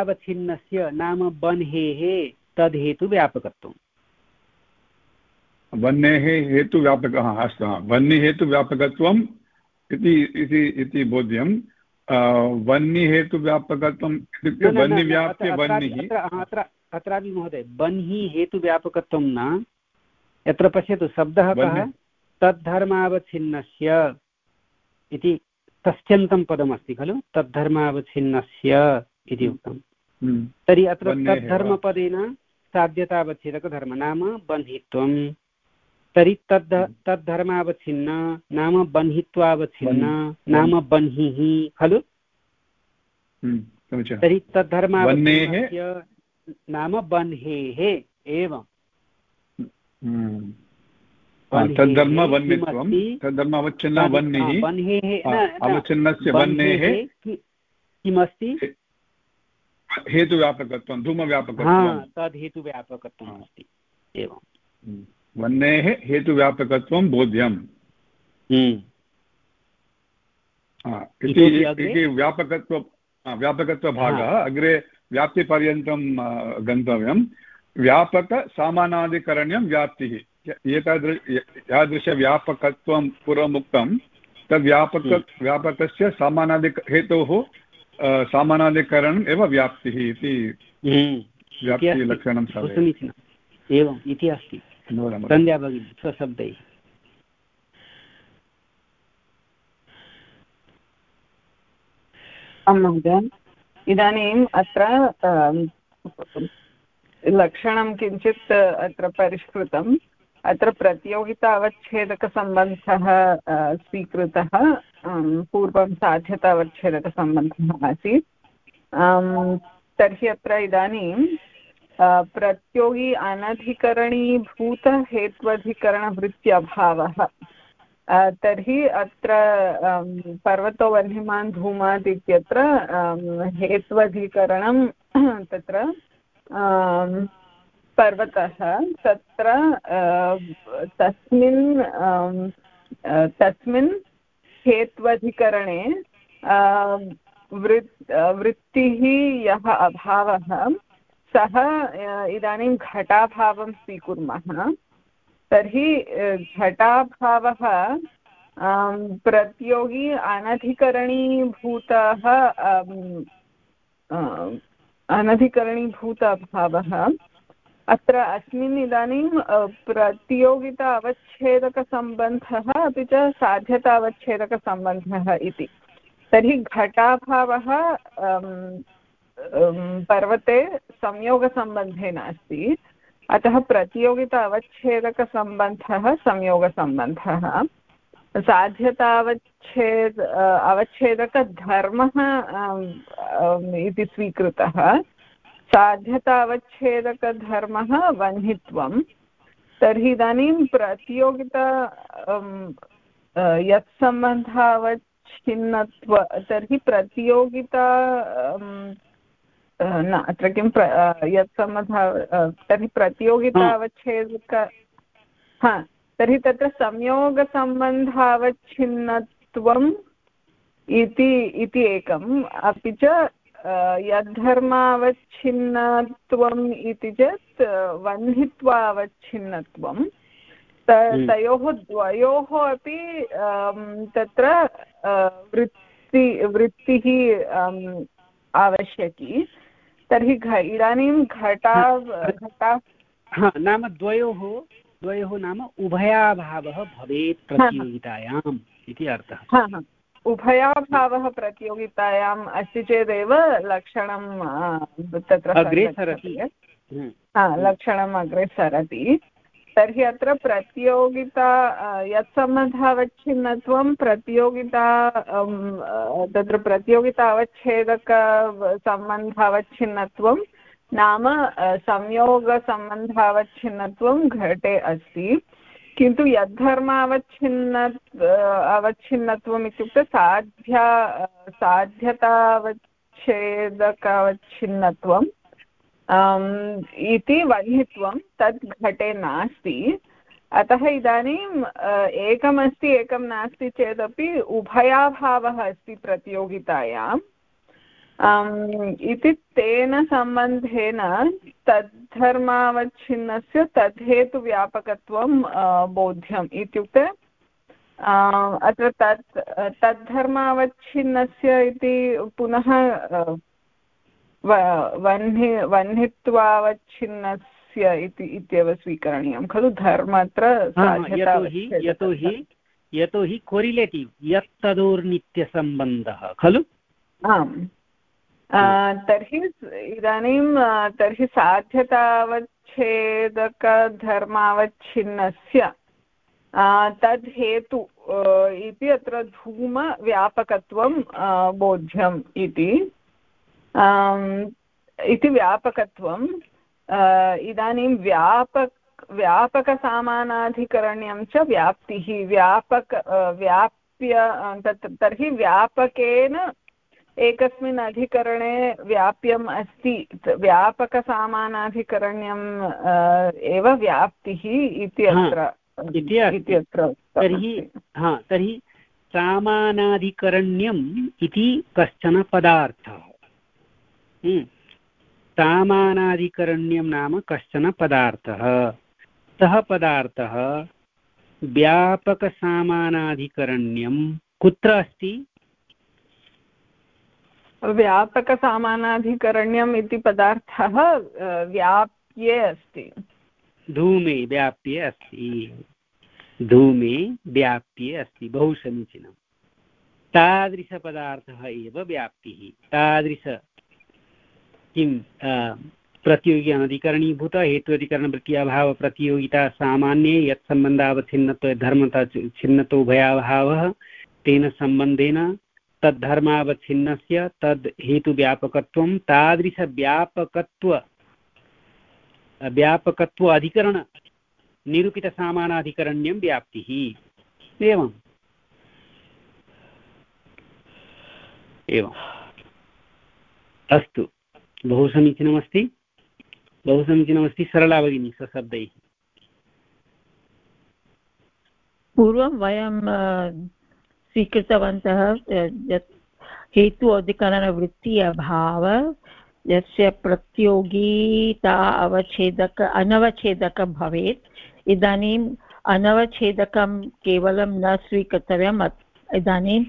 तद्धर्मावच्छिन्नस्य नाम बन्हेः तद् हेतु व्यापकत्वम्। वह्नेः हेतुव्यापकः अस्तु वह्निहेतुव्यापकत्वम् इति इति इति बोध्यं वह्निहेतुव्यापकत्वम् इत्युक्ते वह्निव्याप्य वह्निः अत्र अत्रापि महोदय वह्नि हेतुव्यापकत्वं न यत्र पश्यतु शब्दः कः तद्धर्मावच्छिन्नस्य इति तस्यन्तं पदमस्ति खलु तद्धर्मावच्छिन्नस्य इति उक्तं तर्हि अत्र तद्धर्मपदेन साध्यतावच्छेदकधर्म नाम बन्धित्वं तर्हि तद् तद्धर्मावच्छिन्न नाम बन्धित्वावच्छिन्न नाम बह्निः खलु तर्हि तद्धर्मावच्छिन्नस्य नाम बह्नेः एवं तद्धर्म वह्नित्वं तद्धर्म अवच्छिन्न वह्निः अवच्छिन्नस्य वह्नेः किमस्ति हेतुव्यापकत्वं धूमव्यापकत्वं तद् हेतुव्यापकत्वम् अस्ति एवं वह्नेः हेतुव्यापकत्वं बोध्यम् इति व्यापकत्व व्यापकत्वभागः अग्रे व्याप्तिपर्यन्तं गन्तव्यं व्यापकसामानाधिकरण्यं व्याप्तिः एतादृश यादृशव्यापकत्वं पूर्वमुक्तं तद् व्यापक व्यापकस्य सामानाधिक हेतोः सामानाधिकरणम् एव व्याप्तिः इति व्याप्तिलक्षणं समीचीनम् एवम् इति अस्ति सन्ध्या भगिनी स्वशब्दैः महोदय इदानीम् अत्र लक्षणं किञ्चित् अत्र परिष्कृतम् अत्र प्रतियोगिता अवच्छेदकसम्बन्धः स्वीकृतः पूर्वं साध्यतावच्छेदकसम्बन्धः आसीत् तर्हि अत्र इदानीं प्रतियोगी अनधिकरणीभूतहेत्वधिकरणवृत्त्यभावः तर्हि अत्र पर्वतो वह्निमान् धूमात् इत्यत्र हेत्वधिकरणं तत्र पर्वतः तत्र तस्मिन् तस्मिन् हेत्वधिकरणे वृत् वृत्तिः यः अभावः सः इदानीं घटाभावं स्वीकुर्मः तर्हि घटाभावः प्रतियोगी अनधिकरणीभूतः अनधिकरणीभूत अभावः अत्र अस्मिन् इदानीं प्रतियोगिता अवच्छेदकसम्बन्धः अपि च साध्यता अवच्छेदकसम्बन्धः इति तर्हि घटाभावः पर्वते संयोगसम्बन्धेन अस्ति अतः प्रतियोगिता अवच्छेदकसम्बन्धः संयोगसम्बन्धः साध्यतावच्छेद अवच्छेदकधर्मः इति स्वीकृतः साध्यतावच्छेदकधर्मः वह्नित्वं तर्हि इदानीं प्रतियोगिता यत् सम्बन्धावच्छिन्नत्व तर्हि प्रतियोगिता न अत्र किं यत् सम्बन्धः तर्हि प्रतियोगिता अवच्छेदक हा तर्हि तत्र संयोगसम्बन्धावच्छिन्नत्वम् इति इति एकम् अपि च यद्धर्मावच्छिन्नत्वम् इति चेत् वह्नित्वावच्छिन्नत्वं तयोः द्वयोः अपि तत्र वृत्ति वृत्तिः आवश्यकी तर्हि इदानीं घटा घटा नाम द्वयोः द्वयोः नाम उभयाभावः भवेत् प्रतियोगितायाम् इति अर्थः उभयाभावः प्रतियोगितायाम् अस्ति चेदेव लक्षणं तत्र अग्रे सरति लक्षणम् अग्रे सरति तर्हि अत्र प्रतियोगिता यत् सम्बन्धावच्छिन्नत्वं प्रतियोगिता तत्र प्रतियोगिता अवच्छेदकसम्बन्धावच्छिन्नत्वं नाम संयोगसम्बन्धावच्छिन्नत्वं घटे अस्ति किन्तु यद्धर्मावच्छिन्न अवच्छिन्नत्वम् इत्युक्ते साध्या साध्यतावच्छेदकावच्छिन्नत्वम् इति वह्नित्वं तद् घटे नास्ति अतः इदानीम् एकमस्ति एकं नास्ति चेदपि उभयाभावः अस्ति प्रतियोगितायाम् इति तेन सम्बन्धेन तद् तद्धर्मावच्छिन्नस्य तद्धेतुव्यापकत्वं बोध्यम् इत्युक्ते अत्र तत् तद्धर्मावच्छिन्नस्य इति पुनः वह्नि वह्नित्वावच्छिन्नस्य इति इत्येव स्वीकरणीयं खलु धर्म अत्र यतोहि यतोहि कोरिलेटिव् यत् तदोर्नित्यसम्बन्धः खलु। आम् तर्हि इदानीं तर्हि साध्यतावच्छेदकधर्मावच्छिन्नस्य तद् हेतु इति अत्र धूमव्यापकत्वं बोध्यम् इति इति व्यापकत्वम् इदानीं व्यापक व्यापकसामानाधिकरण्यं च व्याप्तिः व्यापक व्याप्य तत् तर्हि व्यापकेन एकस्मिन् अधिकरणे व्याप्यम् अस्ति व्यापकसामानाधिकरण्यम् एव व्याप्तिः इति अत्र इत्यत्र तर्हि हा तर्हि सामानाधिकरण्यम् इति कश्चन पदार्थः। सामानाधिकरण्यं नाम कश्चन पदार्थः। सः पदार्थः व्यापकसामानाधिकरण्यं कुत्र अस्ति? व्यापकसामानाधिकरण्यम् इति पदार्थः व्याप्ये अस्ति। धूमे व्याप्ये अस्ति। धूमे व्याप्ये अस्ति। बहु समीचीनं। तादृशपदार्थः एव व्याप्तिः। तादृश किं प्रतियोगी अनधिकरणीभूत हेतु अधिकरणवृत्ति अभाव प्रतियोगिता सामान्ये यत् सम्बन्धावच्छिन्नत्व धर्मता छिन्नतो भयाभावः तेन सम्बन्धेन तद्धर्मावच्छिन्नस्य तद् हेतुव्यापकत्वं तादृशव्यापकत्व व्यापकत्व अधिकरण निरूपितसामानाधिकरण्यं व्याप्तिः। एवम् एवम् अस्तु, बहु समीचीनमस्ति, बहु समीचीनमस्ति। सरला भगिनी सशब्दैः। पूर्वं वयं स्वीकृतवन्तः यत् हेतु अधिकरणवृत्ति अभाव यस्य प्रतियोगिता अवच्छेदक अनवच्छेदक भवेत्। इदानीम् अनवच्छेदकं केवलं न स्वीकर्तव्यम्। इदानीं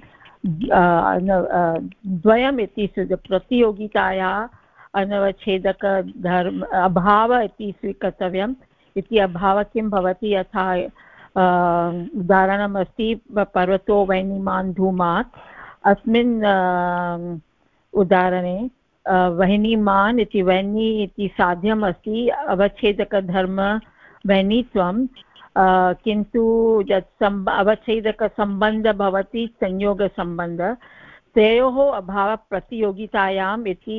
द्वयम् इति प्रतियोगितायाः अनवच्छेदकधर्म अभाव इति स्वीकर्तव्यम्। इति अभावः किं भवति? यथा उदाहरणमस्ति पर्वतो वह्निमान् धूमात्। अस्मिन् उदाहरणे वह्निमान् इति वह्नि इति साध्यम् अस्ति अवच्छेदकधर्म वह्नित्वं, किन्तु यत् सम्ब अवच्छेदकसम्बन्धः भवति संयोगसम्बन्धः, तयोः अभावः प्रतियोगितायाम् इति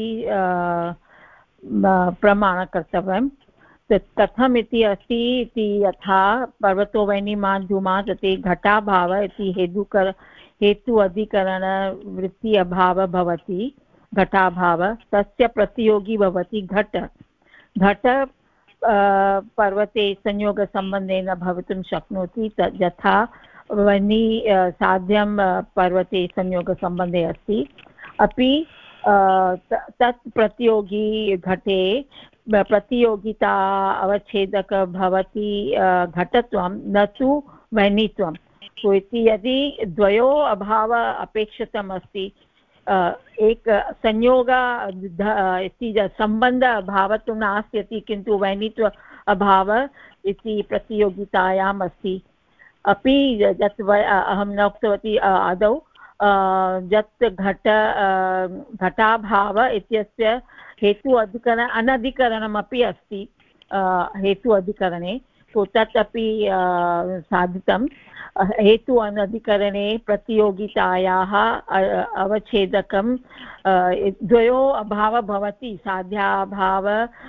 प्रमाणकर्तव्यं। कथम् इति अस्ति इति यथा पर्वतो वह्निमान् धूमात् इति घटाभावः इति हेतुकर हेतु अधिकरणवृत्ति अभावः भवति। घटाभावः तस्य प्रतियोगी भवति घट। घट पर्वते संयोगसम्बन्धेन भवितुं शक्नोति। तद् यथा वह्नि साध्यं पर्वते संयोगसम्बन्धे अस्ति, अपि तत् प्रतियोगी घटे प्रतियोगिता अवच्छेदक भवति घटत्वं न तु वह्नित्वं। तो इति यदि द्वयोः अभावः अपेक्षितमस्ति, एक संयोग इति सम्बन्ध अभावः तु नास्ति इति, किन्तु वह्नित्व अभावः इति प्रतियोगितायाम् अस्ति। अपि यत् अहं न उक्तवती आदौ, यत् घट घटाभावः इत्यस्य हेतु अधिकरण अनधिकरणमपि अस्ति हेतु अधिकरणे, तो तत् अपि साधितं। हेतु अनधिकरणे प्रतियोगितायाः अवच्छेदकं द्वयोः अभावः भवति। साध्याभाव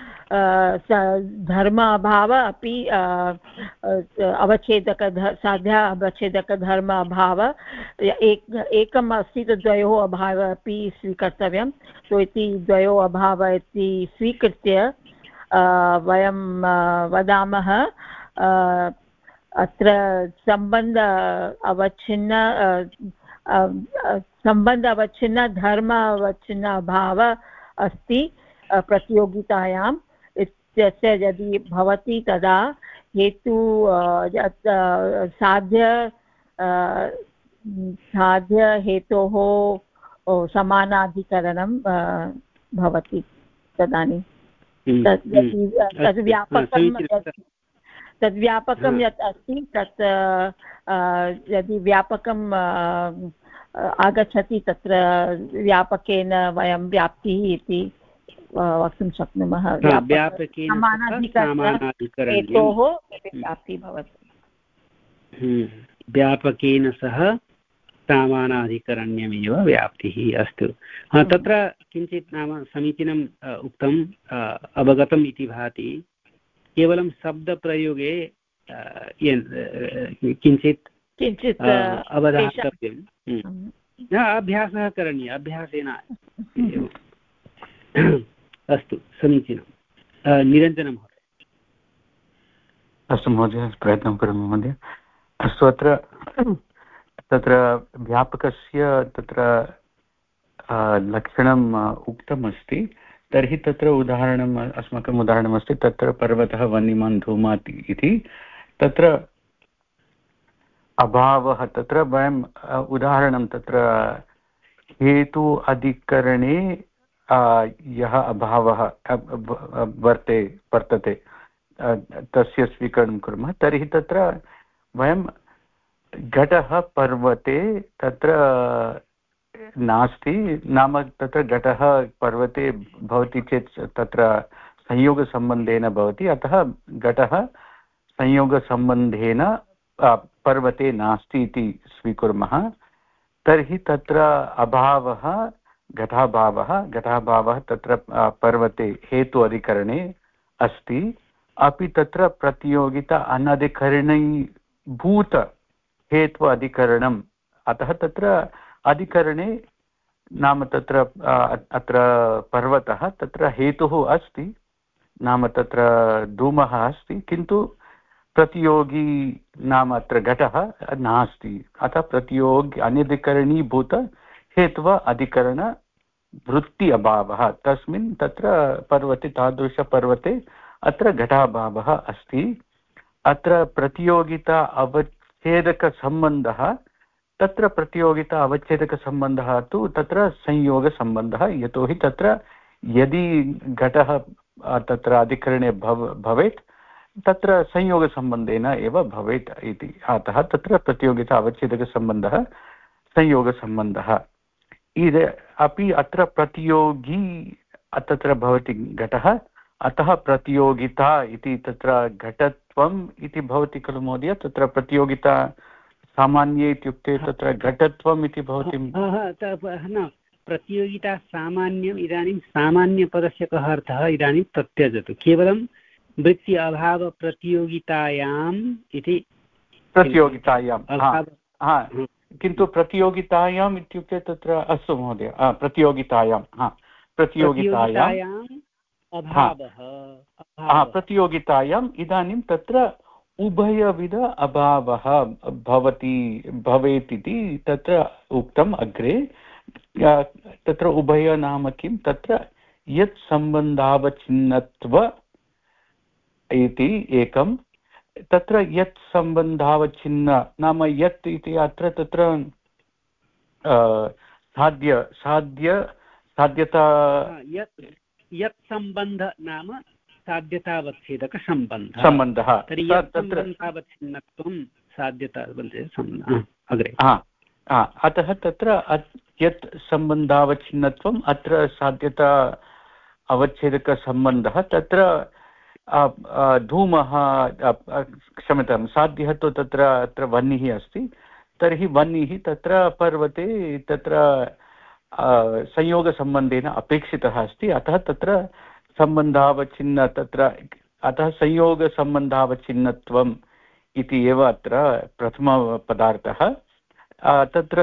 धर्म अभावः अपि अवच्छेदक साध्या अवच्छेदकधर्म अभावः एक एकम् अस्ति, तु द्वयोः अभावः अपि स्वीकर्तव्यं। तो इति द्वयोः अभावः इति स्वीकृत्य वयं वदामः अत्र सम्बन्ध अवच्छिन्न सम्बन्ध अवच्छिन्न धर्म अवच्छिन्न अभावः अस्ति प्रतियोगितायां। प्रत्ययस्य यदि भवति तदा हेतु साध्य साध्य हेतोः समानाधिकरणं भवति तदानीं तद् तद् व्यापकं तद् व्यापकं यत् अस्ति तत् यदि व्यापकं आगच्छति तत्र व्यापकेन वयं व्याप्तिः इति वक्तुं शक्नुमः हेतोः व्याप्तिः भवति व्यापकेन सह सामानाधिकरण्यमेव व्याप्तिः अस्तु तत्र किञ्चित् नाम समीचीनम् उक्तम् अवगतम् इति भाति केवलं शब्दप्रयोगे किञ्चित् किञ्चित् अवधातव्यम् अभ्यासः करणीयः अभ्यासेन अस्तु समीचीनं निरञ्जनं महोदय अस्तु महोदय प्रयत्नं करोमि महोदय अस्तु अत्र तत्र व्यापकस्य तत्र लक्षणम् उक्तमस्ति तर्हि तत्र उदाहरणम् अस्माकम् उदाहरणमस्ति तत्र पर्वतः वह्निमान् धूमात् इति तत्र अभावः तत्र वयम् उदाहरणं तत्र हेतु अधिकरणे यः अभावः वर्ते वर्तते तस्य स्वीकरणं कुर्मः तर्हि तत्र वयं घटः पर्वते तत्र नास्ति नाम तत्र घटः पर्वते भवति चेत् तत्र संयोगसम्बन्धेन भवति अतः घटः संयोगसम्बन्धेन पर्वते नास्ति इति स्वीकुर्मः तर्हि तत्र अभावः घटाभावः घटाभावः तत्र पर्वते हेतु अधिकरणे अस्ति अपि तत्र प्रतियोगिता अनधिकरणीभूत हेतु अधिकरणम् अतः तत्र अधिकरणे नाम तत्र अत्र पर्वतः तत्र हेतुः अस्ति नाम तत्र धूमः अस्ति किन्तु प्रतियोगी नाम अत्र घटः नास्ति अतः प्रतियोगी अनधिकरणीभूत हेतुः अधिकरणवृत्ति अभावः तस्मिन् तत्र पर्वते तादृशपर्वते अत्र घटाभावः अस्ति अत्र प्रतियोगिता अवच्छेदकसम्बन्धः तत्र प्रतियोगिता अवच्छेदकसम्बन्धः तु तत्र संयोगसम्बन्धः यतोहि तत्र यदि घटः तत्र अधिकरणे भव भवेत् तत्र संयोगसम्बन्धेन एव भवेत् इति अतः तत्र प्रतियोगिता अवच्छेदकसम्बन्धः संयोगसम्बन्धः इद अपि अत्र प्रतियोगी तत्र भवति घटः अतः प्रतियोगिता इति तत्र घटत्वम् इति भवति खलु महोदय तत्र प्रतियोगिता सामान्ये इत्युक्ते तत्र घटत्वम् इति भवति न प्रतियोगिता सामान्यम् इदानीं सामान्यपदस्य कः अर्थः इदानीं तत्यजतु केवलं वृत्ति अभाव प्रतियोगितायाम् इति प्रतियोगितायां किन्तु प्रतियोगितायाम् इत्युक्ते तत्र अस्तु महोदय प्रतियोगितायां हा प्रतियोगितायाम् प्रतियोगितायाम् इदानीं तत्र उभयविध अभावः भवति भवेत् इति तत्र उक्तम् अग्रे तत्र उभय नाम किं तत्र यत् सम्बन्धावच्छिन्नत्व इति एकं तत्र यत् सम्बन्धावच्छिन्न नाम यत् इति अत्र तत्र साध्य साध्य साध्यता यत् यत् सम्बन्ध नाम साध्यतावच्छेदकसम्बन्धः सम्बन्धः तर्हि यत् सम्बन्धावच्छिन्नत्वं साध्यतावच्छेदकसम्बन्धः अग्रे अतः तत्र यत् सम्बन्धावच्छिन्नत्वम् अत्र साध्यता अवच्छेदकसम्बन्धः तत्र धूमः क्षम्यतां साध्यः तु तत्र अत्र वह्निः अस्ति तर्हि वह्निः तत्र पर्वते तत्र संयोगसम्बन्धेन अपेक्षितः अस्ति अतः तत्र सम्बन्धावच्छिन्न तत्र अतः संयोगसम्बन्धावच्छिन्नत्वम् इति एव अत्र प्रथमपदार्थः तत्र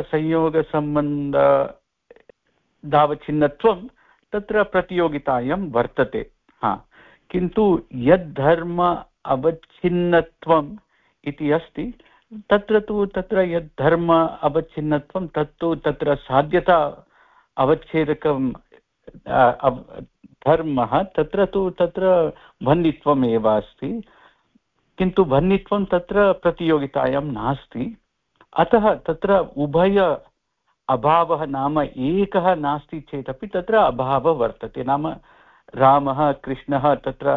संयोगसम्बन्धावच्छिन्नत्वं तत्र प्रतियोगितायां वर्तते हा किन्तु यद्धर्म अवच्छिन्नत्वम् इति अस्ति तत्र तु तत्र यद्धर्म अवच्छिन्नत्वं तत्तु तत्र साध्यता अवच्छेदकं धर्मः तत्र तु तत्र भन्नित्वम् एव अस्ति, किन्तु भन्नित्वं तत्र प्रतियोगितायां नास्ति। अतः तत्र उभय अभावः नाम एकः नास्ति चेदपि तत्र अभावः वर्तते। नाम रामः कृष्णः तत्र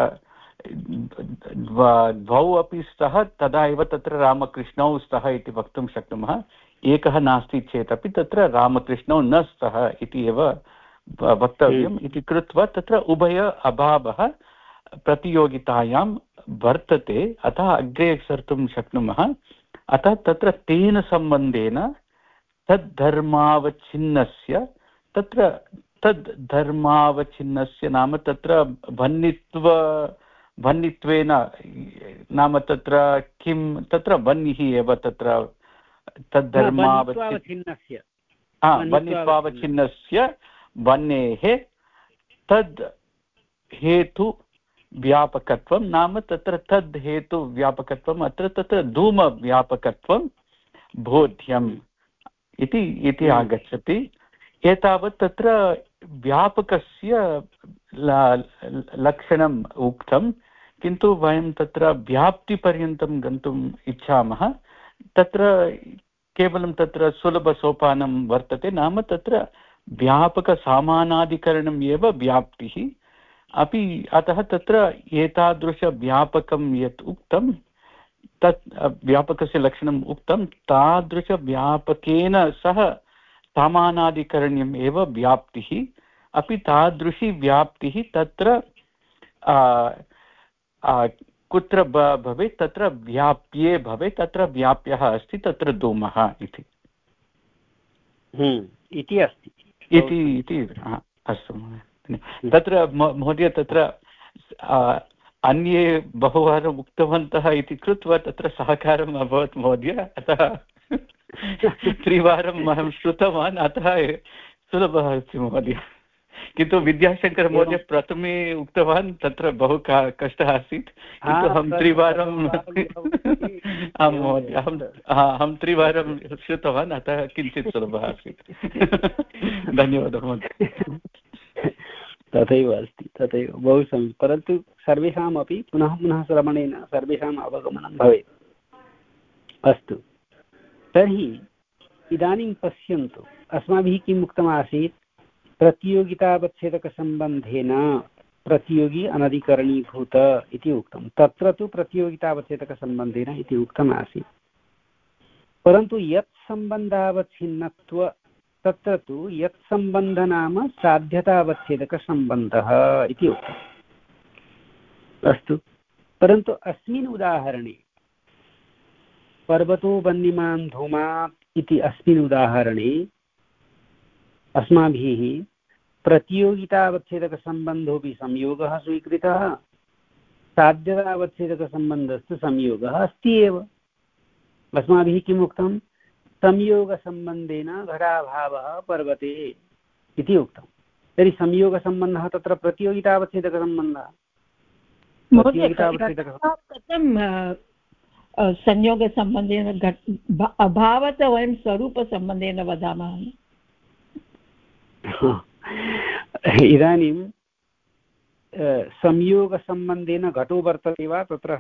द्वौ अपि स्तः, तदा एव तत्र रामकृष्णौ स्तः इति वक्तुं शक्नुमः। एकः नास्ति चेदपि तत्र रामकृष्णौ न स्तः इति एव वक्तव्यम् इति कृत्वा तत्र उभय अभावः प्रतियोगितायां वर्तते। अतः अग्रे सर्तुं शक्नुमः। अतः तत्र तेन सम्बन्धेन तद्धर्मावच्छिन्नस्य तत्र तद्धर्मावच्छिन्नस्य नाम तत्र भन्नित्व भन्नित्वेन नाम तत्र किं तत्र बन्निः एव तत्र तद्धर्मावच्छिन्नस्य बन्नित्वावच्छिन्नस्य बन्नेः तद् हेतु व्यापकत्वं नाम तत्र तद् हेतु व्यापकत्वम् अत्र तत्र धूमव्यापकत्वं बोध्यम् इति इति आगच्छति। एतावत् तत्र व्यापकस्य लक्षणम् उक्तं, किन्तु वयं तत्र व्याप्तिपर्यन्तं गन्तुम् इच्छामः। तत्र केवलं तत्र सुलभसोपानं वर्तते, नाम तत्र व्यापकसामानाधिकरणम् एव व्याप्तिः अपि। अतः तत्र एतादृशव्यापकं यत् उक्तं तत् व्यापकस्य लक्षणम् उक्तं, तादृशव्यापकेन सह सामानाधिकरण्यम् एव व्याप्तिः अपि। तादृशी व्याप्तिः तत्र कुत्र भवेत्, तत्र व्याप्ये भवेत्। तत्र व्याप्यः अस्ति, तत्र धूमः इति इति अस्ति इति इति अस्तु महोदय। तत्र महोदय तत्र अन्ये बहुवारम् उक्तवन्तः इति कृत्वा तत्र सहकारम् अभवत् महोदय। अतः त्रिवारम् अहं श्रुतवान्, अतः सुलभः अस्ति महोदय। किन्तु विद्याशङ्करमहोदय प्रथमे उक्तवान्, तत्र बहु कष्टः आसीत्, किन्तु अहं त्रिवारम् आं महोदय अहम् अहं त्रिवारं श्रुतवान्, अतः किञ्चित् सुलभः आसीत्। धन्यवादः महोदय। तथैव अस्ति, तथैव बहु सम्यक्। परन्तु सर्वेषामपि पुनः पुनः श्रवणेन सर्वेषाम् अवगमनं भवेत्। अस्तु, तर्हि इदानीं पश्यन्तु, अस्माभिः किम् उक्तमासीत्? प्रतियोगितावच्छेदकसम्बन्धेन प्रतियोगी अनधिकरणीभूत इति उक्तं। तत्र तु प्रतियोगितावच्छेदकसम्बन्धेन इति उक्तमासीत्, परन्तु यत् सम्बन्धावच्छिन्नत्व तत्र तु यत् सम्बन्ध नाम साध्यतावच्छेदकसम्बन्धः इति उक्तम्। अस्तु, परन्तु अस्मिन् उदाहरणे पर्वतो वह्निमान् धूमात् इति अस्मिन् उदाहरणे अस्माभिः प्रतियोगितावच्छेदकसम्बन्धोऽपि संयोगः स्वीकृतः, साध्यतावच्छेदकसम्बन्धस्तु संयोगः अस्ति एव। अस्माभिः किम् उक्तं? संयोगसम्बन्धेन घटाभावः पर्वते इति उक्तं। तर्हि संयोगसम्बन्धः तत्र प्रतियोगितावच्छेदकसम्बन्धः। कथं संयोगसम्बन्धेन अभावत वयं स्वरूपसम्बन्धेन वदामः? इदानीं संयोगसम्बन्धेन घटो वर्तते वा तत्र?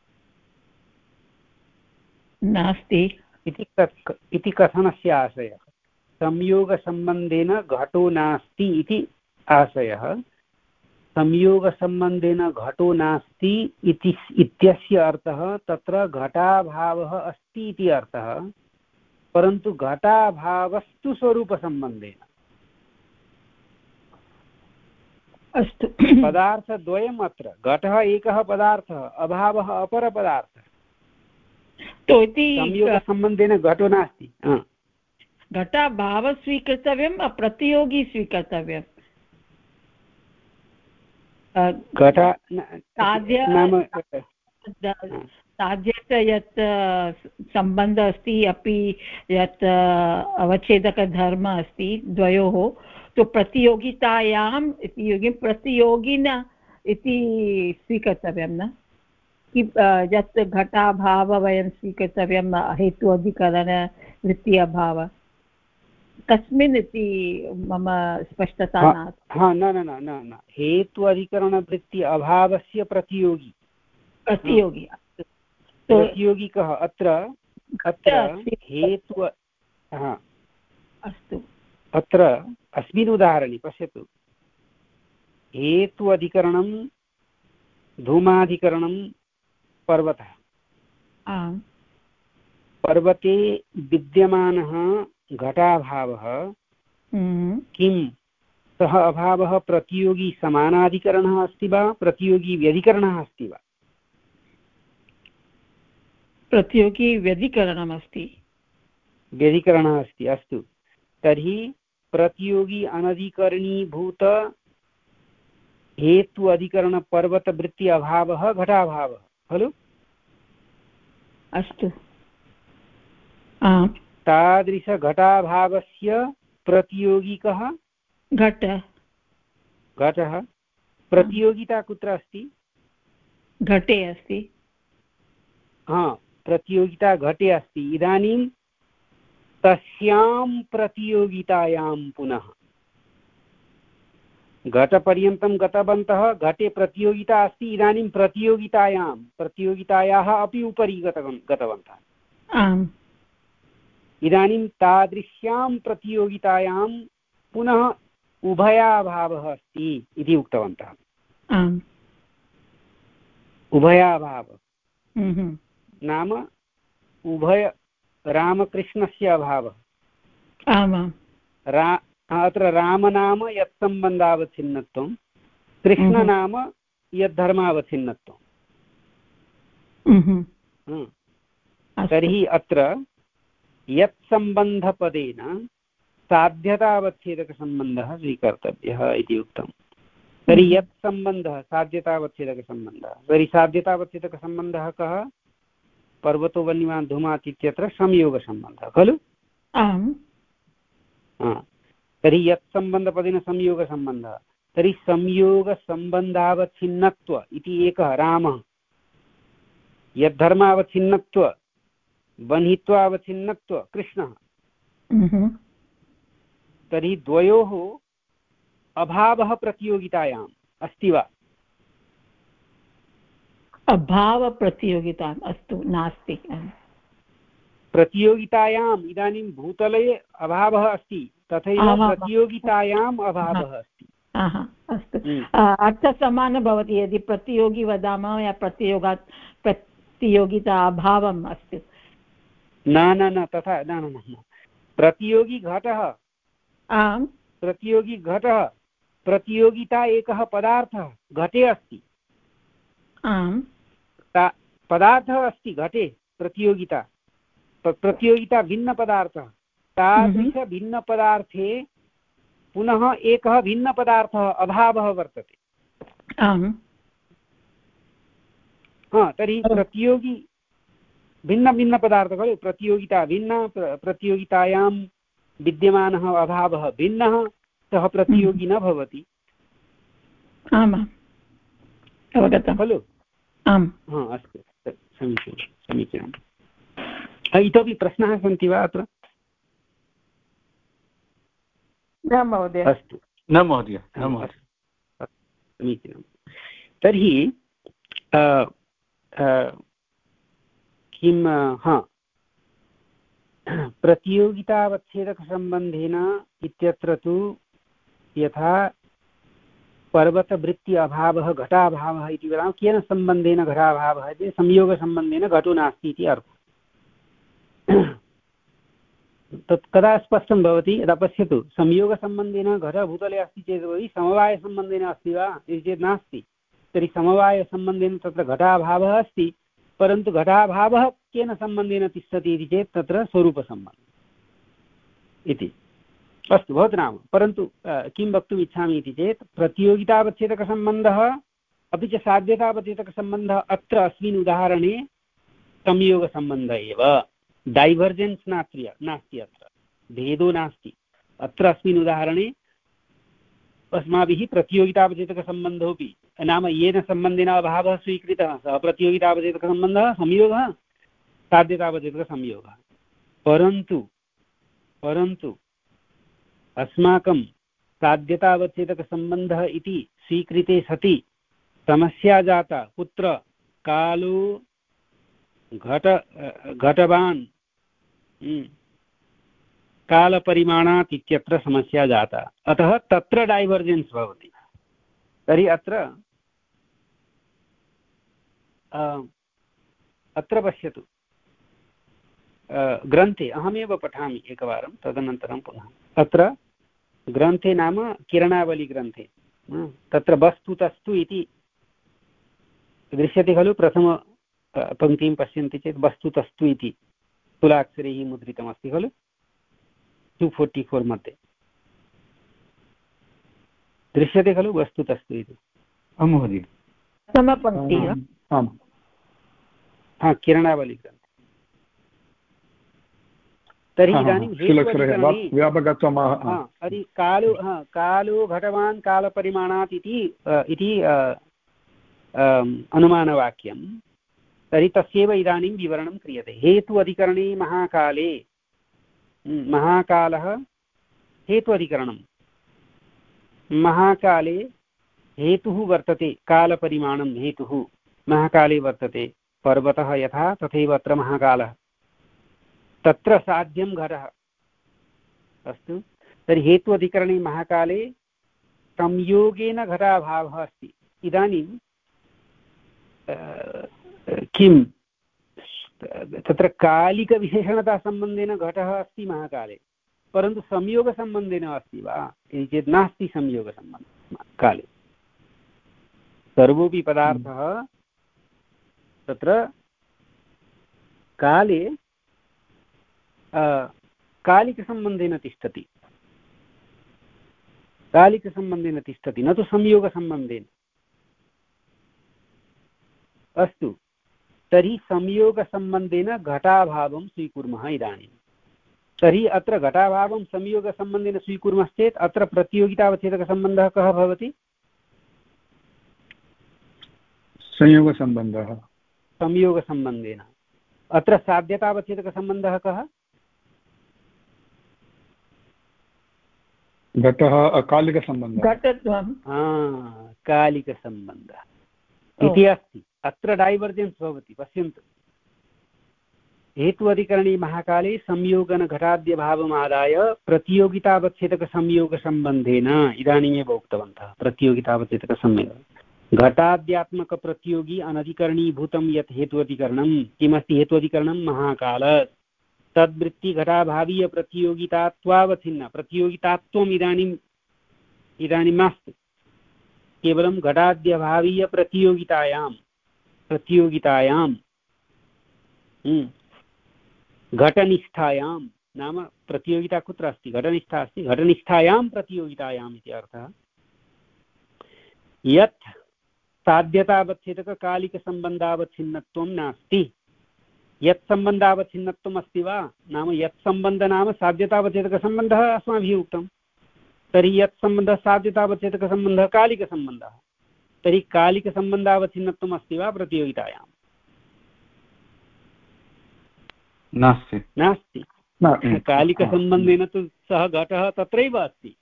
नास्ति इति कथनस्य आशयः। संयोगसम्बन्धेन घटो नास्ति इति आशयः। संयोगसम्बन्धेन घटो नास्ति इति इत्यस्य अर्थः तत्र घटाभावः अस्ति इति अर्थः, परन्तु घटाभावस्तु स्वरूपसम्बन्धेन। अस्तु, पदार्थद्वयम् अत्र। घटः एकः पदार्थः, अभावः अपरपदार्थः। संयोगसम्बन्धेन घटो नास्ति। घटाभावः स्वीकर्तव्यम्, प्रतियोगी स्वीकर्तव्यम्। साध्यस्य यत् सम्बन्धः अस्ति अपि यत् अवच्छेदकधर्म अस्ति द्वयोः, तो प्रतियोगितायाम् इति प्रतियोगिन इति स्वीकर्तव्यं न? यत् घटाभाव वयं स्वीकर्तव्यं हेतु अधिकरण वृत्ति अभाव कस्मिन् इति मम स्पष्टता नास्ति। हा न न न न हेतु अधिकरणवृत्ति अभावस्य प्रतियोगी प्रतियोगी प्रतियोगी कः अत्र अत्र हेतु हा अस्तु अत्र अस्मिन् उदाहरणे पश्यतु हेतु अधिकरणं धूमाधिकरणं पर्वतः आम् पर्वते विद्यमानः घटाभावः किं सः अभावः प्रतियोगी समानाधिकरणः अस्ति वा प्रतियोगी व्यधिकरणः अस्ति वा प्रतियोगी व्यधिकरणमस्ति व्यधिकरणः अस्ति अस्तु तर्हि प्रतियोगी अनधिकरणीभूत हेतु अधिकरणपर्वतवृत्ति अभावः घटाभावः खलु अस्तु तादृशघटाभावस्य प्रतियोगी कः घट घटः प्रतियोगिता कुत्र अस्ति घटे अस्ति हा प्रतियोगिता घटे अस्ति इदानीं तस्यां प्रतियोगितायां पुनः घटपर्यन्तं गतवन्तः घटे प्रतियोगिता अस्ति इदानीं प्रतियोगितायां प्रतियोगितायाः अपि उपरि गतवन्तः आम् इदानीं तादृश्यां प्रतियोगितायां पुनः उभयाभावः अस्ति इति उक्तवन्तः आम् उभयाभावः नाम उभय रामकृष्णस्य अभावः आमां रा अत्र रामनाम यत् सम्बन्धावच्छिन्नत्वं कृष्णनाम यत् धर्मावच्छिन्नत्वं तर्हि अत्र यत् सम्बन्धपदेन साध्यतावच्छेदकसम्बन्धः स्वीकर्तव्यः इति उक्तं तर्हि यत् सम्बन्धः साध्यतावच्छेदकसम्बन्धः तर्हि साध्यतावच्छेदकसम्बन्धः कः पर्वतो वन्यमान् धूमात् इत्यत्र संयोगसम्बन्धः खलु आम् तर्हि यत् सम्बन्धपदेन संयोगसम्बन्धः तर्हि संयोगसम्बन्धावच्छिन्नत्व इति एकः रामः यद्धर्मावच्छिन्नत्व बन्हित्वावच्छिन्नत्व कृष्णः तर्हि द्वयोः अभावः प्रतियोगितायाम् अस्ति वा अभावप्रतियोगिता अस्तु नास्ति प्रतियोगितायाम् इदानीं भूतले अभावः अस्ति तथैव प्रतियोगितायाम् अभावः अस्ति अस्तु अर्थसमानं भवति यदि प्रतियोगी वदामः या प्रतियोगात् प्रतियोगिता अभावम् अस्ति न न न तथा न न न प्रतियोगी घटः आम् प्रतियोगी घटः प्रतियोगिता एकः पदार्थः घटे अस्ति आम् पदार्थः अस्ति घटे प्रतियोगिता प्रतियोगिता भिन्नपदार्थः तादृशभिन्नपदार्थे पुनः एकः भिन्नपदार्थः अभावः वर्तते आम् हा तर्हि प्रतियोगी भिन्नभिन्नपदार्थः खलु प्रतियोगिता भिन्ना प्रतियोगितायां विद्यमानः अभावः भिन्नः सः प्रतियोगी न भवति आमाम् अवगतं खलु आम् हा अस्तु समीचीनं समीचीनम् इतोपि प्रश्नाः सन्ति वा अत्र न महोदय अस्तु न महोदय न महोदय समीचीनं तर्हि किं हा प्रतियोगितावच्छेदकसम्बन्धेन इत्यत्र तु यथा पर्वतवृत्ति अभावः घटाभावः इति वदामः केन सम्बन्धेन घटाभावः इति संयोगसम्बन्धेन घटो नास्ति इति अर्थः तत् कदा स्पष्टं भवति यदा पश्यतु संयोगसम्बन्धेन घटभूतले अस्ति चेदपि समवायसम्बन्धेन अस्ति वा इति चेत् नास्ति तर्हि समवायसम्बन्धेन तत्र घटाभावः अस्ति परन्तु घटाभावः केन सम्बन्धेन तिष्ठति इति चेत् तत्र स्वरूपसम्बन्धः इति अस्तु भवतु नाम परन्तु किं वक्तुम् इच्छामि इति चेत् प्रतियोगितावच्छेदकसम्बन्धः अपि च साध्यतावच्छेदकसम्बन्धः अत्र अस्मिन् उदाहरणे संयोगसम्बन्धः एव डैवर्जेन्स् नास्ति नास्ति अत्र भेदो नास्ति अत्र अस्मिन् उदाहरणे अस्माभिः प्रतियोगितावच्छेदकसम्बन्धोऽपि नाम येन सम्बन्धेन अभावः स्वीकृतः सः प्रतियोगितावच्छेदकसम्बन्धः संयोगः साध्यतावच्छेदकसंयोगः परन्तु परन्तु अस्माकं साध्यतावच्छेदकसम्बन्धः इति स्वीकृते सति समस्या जाता। कुत्र? कालो घट घटवान् कालपरिमाणात् इत्यत्र समस्या जाता, अतः तत्र डैवर्जेन्स् भवति। तर्हि अत्र अत्र पश्यतु, ग्रन्थे अहमेव पठामि एकवारं, तदनन्तरं पुनः। अत्र ग्रन्थे नाम किरणावलीग्रन्थे तत्र वस्तुतस्तु इति दृश्यते खलु। प्रथम पङ्क्तिं पश्यन्ति चेत् वस्तुतस्तु इति स्थूलाक्षरैः मुद्रितमस्ति खलु टु फोर्टि फोर् मध्ये दृश्यते खलु वस्तुतस्तु इति। आं महोदय, प्रथमपङ्क्तिः। आम्, हा, किरणावलीग्रन्थे। तर्हि इदानीं तर्हि कालो कालो घटवान् कालपरिमाणात् इति अनुमानवाक्यं। तर्हि तस्यैव इदानीं विवरणं क्रियते। हेतु अधिकरणे महाकाले, महाकालः हेतु अधिकरणं, महाकाले हेतुः वर्तते, कालपरिमाणं हेतुः महाकाले वर्तते। पर्वतः यथा तथैव अत्र महाकालः, तत्र साध्यं घटः। अस्तु, तर्हि हेतु अधिकरणे महाकाले संयोगेन घटाभावः अस्ति। इदानीं किं तत्र कालिकविशेषणतासम्बन्धेन घटः अस्ति महाकाले, परन्तु संयोगसम्बन्धेन अस्ति वा इति चेत् नास्ति संयोगसम्बन्धः काले। सर्वोऽपि पदार्थः तत्र काले कालिकसम्बन्धेन तिष्ठति, कालिकसम्बन्धेन तिष्ठति, न तु संयोगसम्बन्धेन। अस्तु, तर्हि संयोगसम्बन्धेन घटाभावं स्वीकुर्मः इदानीं। तर्हि अत्र घटाभावं संयोगसम्बन्धेन स्वीकुर्मश्चेत् अत्र प्रतियोगितावच्छेदकसम्बन्धः कः भवति? संयोगसम्बन्धः। संयोगसम्बन्धेन। अत्र साध्यतावच्छेदकसम्बन्धः कः? घटः अकालिकसम्बन्धः। घटत्वं कालिकसम्बन्धः इति अस्ति। अत्र डैवर्जेन्स् भवति। पश्यन्तु, हेतु अधिकरणे महाकाले संयोगन घटाद्यभावमादाय प्रतियोगितावच्छेदकसंयोगसम्बन्धेन, इदानीमेव उक्तवन्तः प्रतियोगितावच्छेदकसंयोग घटाद्यात्मकप्रतियोगी अनधिकरणीभूतं यत् हेतु अधिकरणं। किमस्ति हेतु अधिकरणं? महाकाल। तद्वृत्ति घटाभावीय प्रतियोगितात्वावच्छिन्न। प्रतियोगितात्वम् इदानीम् इदानीं नास्ति, केवलं घटाद्यभावीय प्रतियोगितायां प्रतियोगितायां घटनिष्ठायां, नाम प्रतियोगिता कुत्र अस्ति? घटनिष्ठा अस्ति। घटनिष्ठायां प्रतियोगितायाम् इति अर्थः। यत् साध्यतावच्छेदककालिकसम्बन्धावच्छिन्नत्वं नास्ति। यत् सम्बन्धावच्छिन्नत्वम् अस्ति वा? नाम यत् सम्बन्ध नाम साध्यतावच्छेदकसम्बन्धः अस्माभिः उक्तं। तर्हि यत् सम्बन्धः साध्यतावच्छेदकसम्बन्धः कालिकसम्बन्धः। तर्हि कालिकसम्बन्धावच्छिन्नत्वम् अस्ति वा प्रतियोगितायां? नास्ति। नास्ति। कालिकसम्बन्धेन तु सः घटः तत्रैव अस्ति।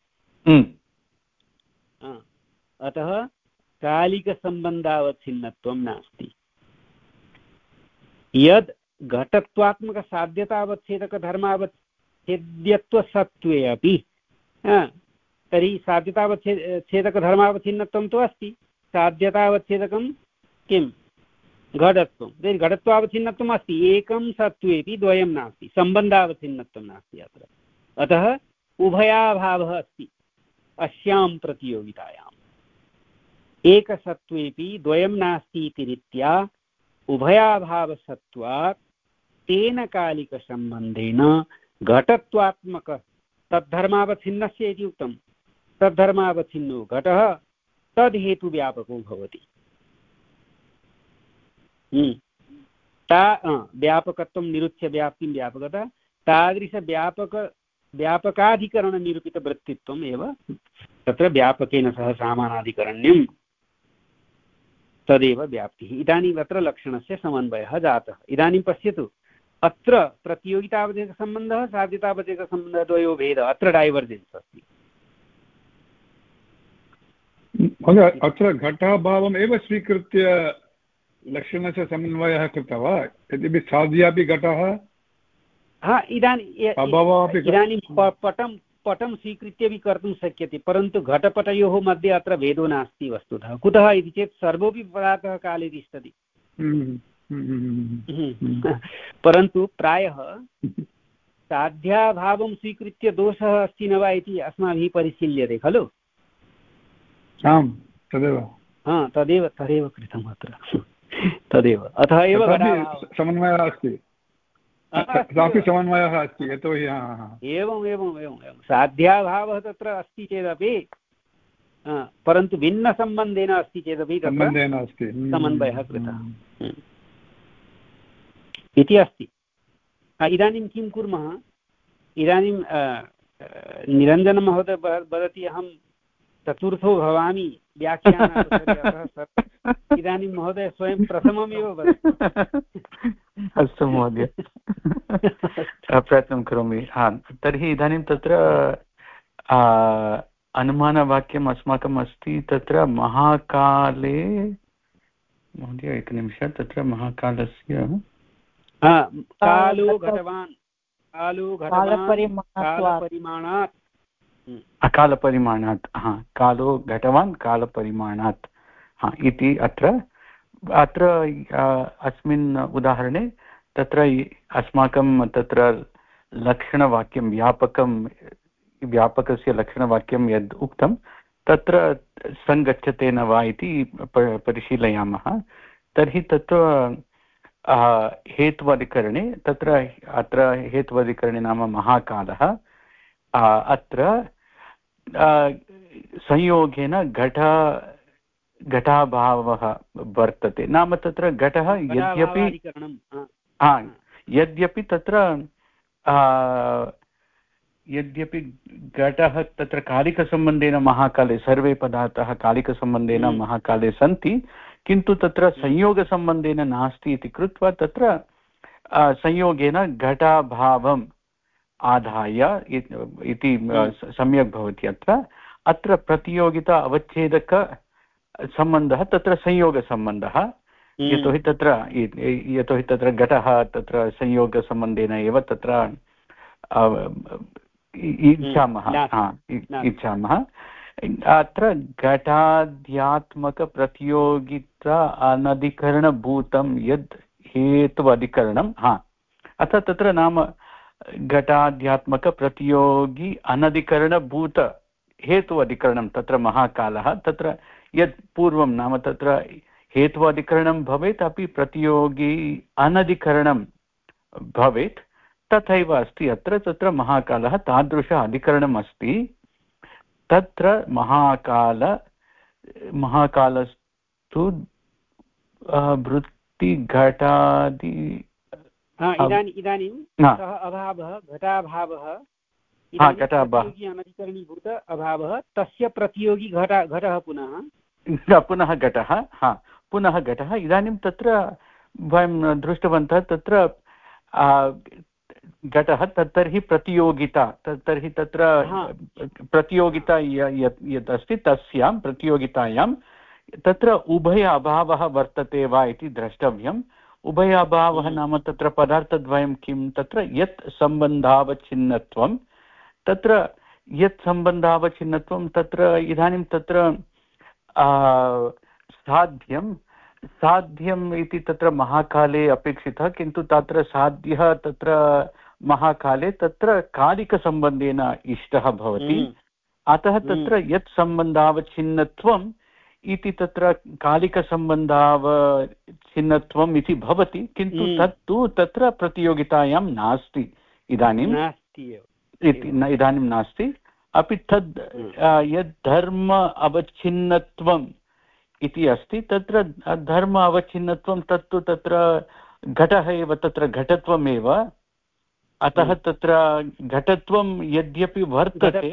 अतः कालिकसम्बन्धावच्छिन्नत्वं नास्ति। यद् घटत्वात्मकसाध्यतावच्छेदकधर्मावच्छेद्यत्वसत्त्वे अपि तर्हि साध्यतावच्छेदकधर्मावच्छिन्नत्वं तु अस्ति। साध्यतावच्छेदकं किं? घटत्वं। तर्हि घटत्वावच्छिन्नत्वम् अस्ति, एकं सत्त्वेपि द्वयं नास्ति, सम्बन्धावच्छिन्नत्वं नास्ति अत्र। अतः उभयाभावः अस्ति अस्यां प्रतियोगितायाम्। एकसत्त्वेपि द्वयं नास्ति इति रीत्या उभयाभावसत्त्वात् तेन कालिकसम्बन्धेन घटत्वात्मक तद्धर्मावच्छिन्नस्य इति उक्तं। तद्धर्मावच्छिन्नो घटः तद्हेतुव्यापको भवति। ता व्यापकत्वं निरुच्य व्याप्तिं व्यापकता, तादृशव्यापक व्यापकाधिकरणनिरूपितवृत्तित्वम् एव तत्र व्यापकेन सह सामानाधिकरण्यं, तदेव व्याप्तिः। इदानीम् अत्र लक्षणस्य समन्वयः जातः। इदानीं पश्यतु, अत्र प्रतियोगितावच्छेदकसम्बन्धः साध्यतावच्छेदकसम्बन्धः द्वयोः भेदः अत्र डैवर्जेन्स् अस्ति। महोदय अत्र घटाभावम् एव स्वीकृत्य लक्षणस्य समन्वयः कृतः वा? यद्यपि साध्यापि घटः हा इदानीं इदानीं पटं पटं स्वीकृत्य अपि कर्तुं शक्यते, परन्तु घटपटयोः मध्ये अत्र भेदो नास्ति वस्तुतः। कुतः इति चेत् सर्वोऽपि पदार्थः काले तिष्ठति। परन्तु प्रायः साध्याभावं स्वीकृत्य दोषः अस्ति न वा इति अस्माभिः परिशील्यते खलु। आम् तदेव हा तदेव तदेव कृतम् अत्र तदेव अतः एव समन्वयः अस्ति, सापि समन्वयः अस्ति। यतोहि एवम् एवम् एवम् एवं साध्याभावः तत्र अस्ति चेदपि परन्तु भिन्नसम्बन्धेन अस्ति चेदपि सम्बन्धेन अस्ति समन्वयः कृतः इति अस्ति। इदानीं किं कुर्मः, इदानीं निरञ्जनमहोदय वदति अहं चतुर्थो भवामि व्याख्यानावसरे, इदानीं महोदय स्वयं प्रथममेव वदति। अस्तु महोदय, प्रयत्नं करोमि। हा तर्हि इदानीं तत्र अनुमानवाक्यम् अस्माकम् अस्ति तत्र महाकाले। महोदय एकनिमिषं, तत्र महाकालस्य कालो घटवान् कालो घटवान् कालपरिमाणात् अकालपरिमाणात् हा कालो घटवान् कालपरिमाणात् हा इति अत्र अत्र अस्मिन् उदाहरणे तत्र अस्माकं तत्र लक्षणवाक्यं व्यापकं व्यापकस्य लक्षणवाक्यं यद् उक्तं तत्र सङ्गच्छते न वा इति परिशीलयामः। तर्हि तत्र हेत्वादिकरणे तत्र अत्र हेत्वादिकरणे नाम महाकालः अत्र संयोगेन घट घटाभावः वर्तते। नाम तत्र घटः यद्यपि हा यद्यपि तत्र यद्यपि घटः तत्र कालिकसम्बन्धेन महाकाले सर्वे पदार्थाः कालिकसम्बन्धेन महाकाले सन्ति, किन्तु तत्र संयोगसम्बन्धेन नास्ति इति कृत्वा तत्र संयोगेन घटाभावम् आधाय इति सम्यक् भवति। अत्र अत्र प्रतियोगिता अवच्छेदकसम्बन्धः तत्र संयोगसम्बन्धः, यतोहि तत्र यतोहि तत्र घटः तत्र संयोगसम्बन्धेन एव तत्र इच्छामः इच्छामः अत्र घटाध्यात्मकप्रतियोगिता अनधिकरणभूतं यद् हेत्वधिकरणं हा अथ तत्र नाम घटाध्यात्मकप्रतियोगी अनधिकरणभूत हेतु अधिकरणं तत्र महाकालः तत्र यत् पूर्वं नाम तत्र हेतु अधिकरणं भवेत् अपि प्रतियोगी अनधिकरणं भवेत् तथैव अस्ति अत्र तत्र महाकालः तादृश अधिकरणम् अस्ति। तत्र महाकाल महाकालस्तु वृत्तिघटादि इदानीं इदानीं सः अभावः घटाभावः अनधिकरणीभूत अभावः तस्य प्रतियोगी घट घटः पुनः पुनः घटः हा पुनः घटः। इदानीं तत्र वयं दृष्टवन्तः तत्र घटः तर्हि प्रतियोगिता तर्हि तत्र प्रतियोगिता यत् अस्ति तस्यां प्रतियोगितायां तत्र उभय अभावः वर्तते वा इति द्रष्टव्यम्। उभय अभावः नाम तत्र पदार्थद्वयं किं तत्र यत् सम्बन्धावच्छिन्नत्वं तत्र यत् सम्बन्धावच्छिन्नत्वं तत्र इदानीं तत्र साध्यं साध्यम् इति तत्र महाकाले अपेक्षितः, किन्तु तत्र साध्यः तत्र महाकाले तत्र कालिकसम्बन्धेन इष्टः भवति। अतः तत्र यत् सम्बन्धावच्छिन्नत्वम् इति तत्र कालिकसम्बन्धावच्छिन्नत्वम् इति भवति, किन्तु तत्तु तत्र प्रतियोगितायां नास्ति इदानीं इदानीं नास्ति। अपि तद् यद् धर्म अवच्छिन्नत्वम् इति अस्ति तत्र धर्म अवच्छिन्नत्वं तत्तु तत्र घटः एव तत्र घटत्वमेव। अतः तत्र घटत्वं यद्यपि वर्तते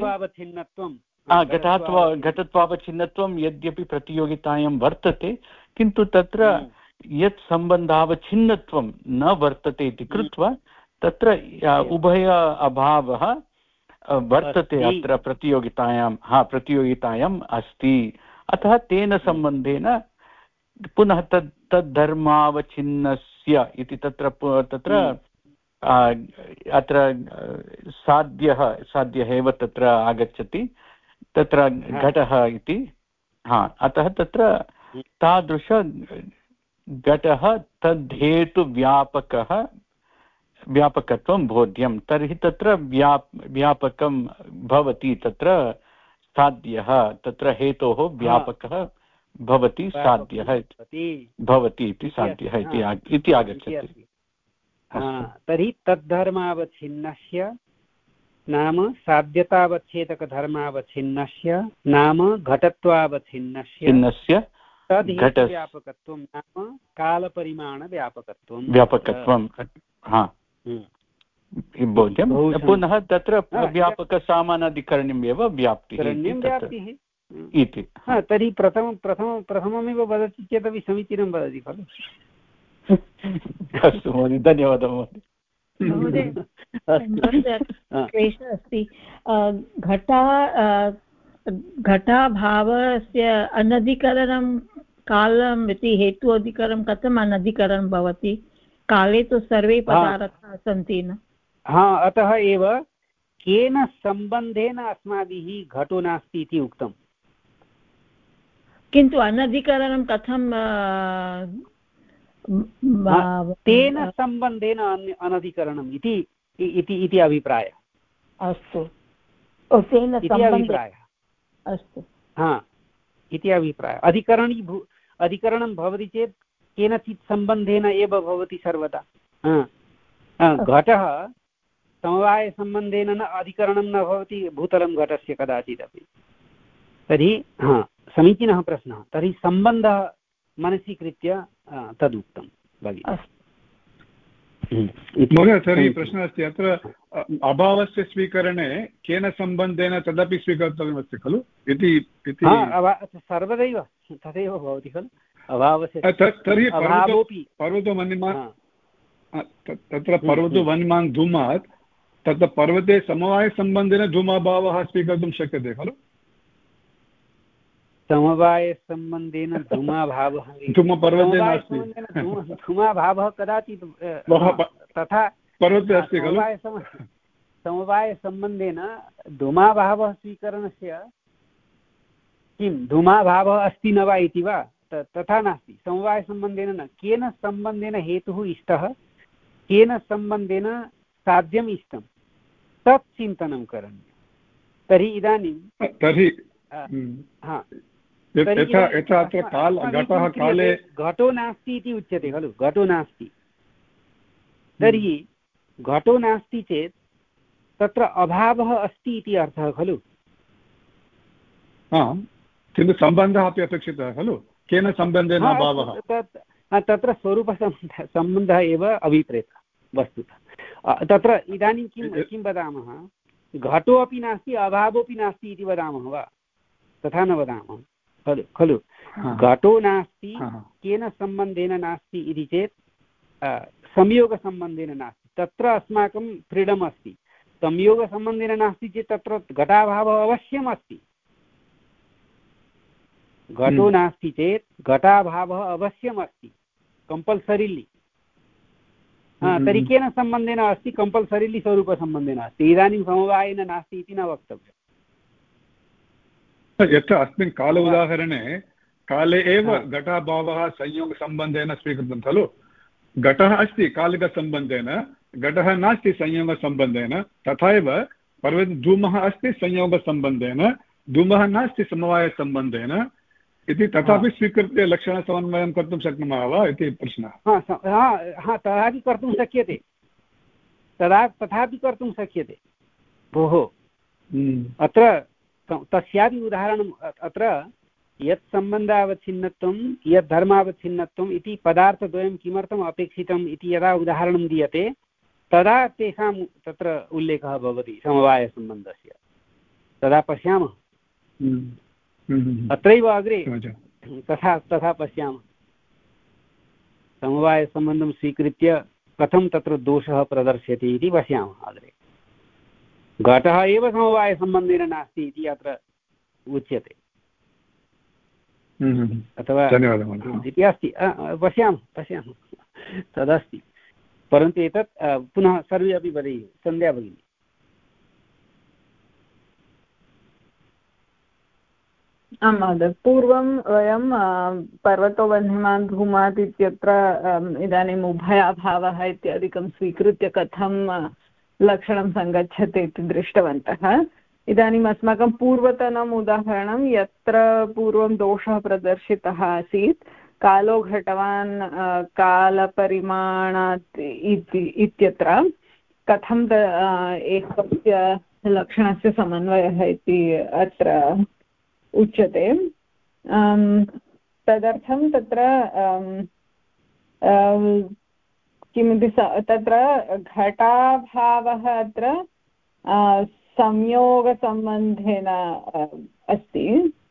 घटत्व घटत्वावच्छिन्नत्वं यद्यपि प्रतियोगितायां वर्तते, किन्तु तत्र यत् सम्बन्धावच्छिन्नत्वं न वर्तते इति कृत्वा तत्र उभय अभावः वर्तते अत्र प्रतियोगितायां हा प्रतियोगितायाम् अस्ति। अतः तेन सम्बन्धेन पुनः तद् तद्धर्मावच्छिन्नस्य इति तत्र तत्र अत्र साध्यः साध्यः एव तत्र आगच्छति तत्र घटः इति। हा अतः तत्र तादृश घटः तद्धेतुव्यापकः व्यापकत्वं बोध्यं तर्हि तत्र व्याप व्यापकं भवति तत्र साध्यः तत्र हेतोः व्यापकः भवति साध्यः भवति इति साध्यः इति आगच्छति। तर्हि तद्धर्मावच्छिन्नस्य नाम साध्यतावच्छेदकधर्मावच्छिन्नस्य नाम घटत्वावच्छिन्नस्य तद्हेतुव्यापकत्वं नाम कालपरिमाणव्यापकत्वं व्यापकत्वं हा बोध्यं। पुनः तत्र व्यापकसामानाधिकरण्यम् एव व्याप्तिः इति। तर्हि प्रथमं प्रथमं प्रथममेव वदति चेदपि समीचीनं वदति खलु। अस्तु महोदय, धन्यवादः महोदय। क्लेशः अस्ति घटा घटाभावस्य अनधिकरणं कालम् इति हेतु अधिकरणं कथम् अनधिकरणं भवति? काले तु सर्वे पदार्थाः सन्ति न। हा अतः एव केन सम्बन्धेन अस्माभिः घटो नास्ति इति उक्तम्। किन्तु अनधिकरणं कथं तेन सम्बन्धेन अनधिकरणम् इति इति अभिप्रायः। अस्तु तेन अभिप्रायः अस्तु हा इति अभिप्रायः। अधिकरणी भू अधिकरणं भवति चेत् केनचित् सम्बन्धेन एव भवति सर्वदा। घटः समवायसम्बन्धेन न अधिकरणं न भवति भूतलं घटस्य कदाचिदपि। तर्हि हा समीचीनः प्रश्नः। तर्हि सम्बन्धः मनसि कृत्य तदुक्तं भगिनि। महोदय, तर्हि प्रश्नः अस्ति अत्र अभावस्य स्वीकरणे केन सम्बन्धेन तदपि स्वीकर्तव्यमस्ति खलु इति। सर्वदैव तथैव भवति खलु अभावस्य। तर्हि पर्वतवन्यमान् तत्र पर्वतवन्यमान् धूमात् तत्र पर्वते समवायसम्बन्धेन धूमाभावः स्वीकर्तुं शक्यते खलु। समवायसम्बन्धेन धूमाभावः धूमपर्वते नास्ति। धूमाभावः कदाचित् तथा पर्वते अस्ति खलु। समवायसम्बन्धेन धूमाभावः स्वीकरणस्य किं धूमाभावः अस्ति न वा इति वा तथा नास्ति। समवायसम्बन्धेन न केन सम्बन्धेन हेतुः इष्टः केन सम्बन्धेन साध्यम् इष्टं तत् चिन्तनं करणीयं। तर्हि इदानीं तर्हि हा काले घटो नास्ति इति उच्यते खलु। घटो नास्ति तर्हि घटो नास्ति चेत् तत्र अभावः अस्ति इति अर्थः खलु। किन्तु सम्बन्धः अपि अपेक्षितः खलु। केन सम्बन्धेन अभावः? तत्र स्वरूपसम्बन्धः सम्बन्धः एव अभिप्रेतः वस्तुतः। तत्र इदानीं किं किं वदामः घटो अपि नास्ति अभावोऽपि नास्ति इति वदामः वा? तथा न वदामः खलु खलु घटो नास्ति केन सम्बन्धेन नास्ति इति चेत् संयोगसम्बन्धेन नास्ति। तत्र अस्माकं फ्रीडम् अस्ति। संयोगसम्बन्धेन नास्ति चेत् तत्र घटाभावः अवश्यम् अस्ति। घटो नास्ति चेत् घटाभावः अवश्यम् अस्ति कम्पल्सरिलि। तर्हि केन सम्बन्धेन अस्ति? कम्पल्सरिलि स्वरूपसम्बन्धेन अस्ति। इदानीं समवायेन नास्ति इति न वक्तव्यम्। यथा अस्मिन् काल उदाहरणे काले एव घटाभावः संयोगसम्बन्धेन स्वीकृतं खलु। घटः अस्ति कालिकसम्बन्धेन घटः नास्ति संयोगसम्बन्धेन। तथा एव पर्वते धूमः अस्ति संयोगसम्बन्धेन धूमः नास्ति समवायसम्बन्धेन इति तथापि स्वीकृत्य लक्षणसमन्वयं कर्तुं शक्नुमः वा इति प्रश्नः। हा तथापि कर्तुं शक्यते। तदा तथापि कर्तुं शक्यते भोः। अत्र तस्यापि उदाहरणम् अत्र यत् सम्बन्धावच्छिन्नत्वं यत् धर्मावच्छिन्नत्वम् इति पदार्थद्वयं किमर्थम् अपेक्षितम् इति यदा उदाहरणं दीयते तदा तेषां तत्र उल्लेखः भवति समवायसम्बन्धस्य। तदा पश्यामः अत्रैव अग्रे तथा तथा पश्यामः। समवायसम्बन्धं स्वीकृत्य कथं तत्र दोषः प्रदर्श्यते इति पश्यामः अग्रे। घटः एव समवायसम्बन्धेन नास्ति इति अत्र उच्यते अथवा इति अस्ति। पश्यामः पश्यामः तदस्ति, परन्तु एतत् पुनः सर्वे अपि वदेयुः। सन्ध्या भगिनी। आं महोदय, पूर्वं वयं पर्वतो वह्निमान् धूमात् इत्यत्र इदानीम् उभयाभावः इत्यादिकं स्वीकृत्य कथं लक्षणं सङ्गच्छते इति दृष्टवन्तः। इदानीम् अस्माकं पूर्वतनम् उदाहरणं यत्र पूर्वं दोषः प्रदर्शितः आसीत्, कालो घटवान् कालपरिमाणात् इति इत्यत्र कथं एकस्य लक्षणस्य समन्वयः इति अत्र उच्यते। तदर्थं तत्र किमिति तत्र घटाभावः अत्र संयोगसम्बन्धेन अस्ति,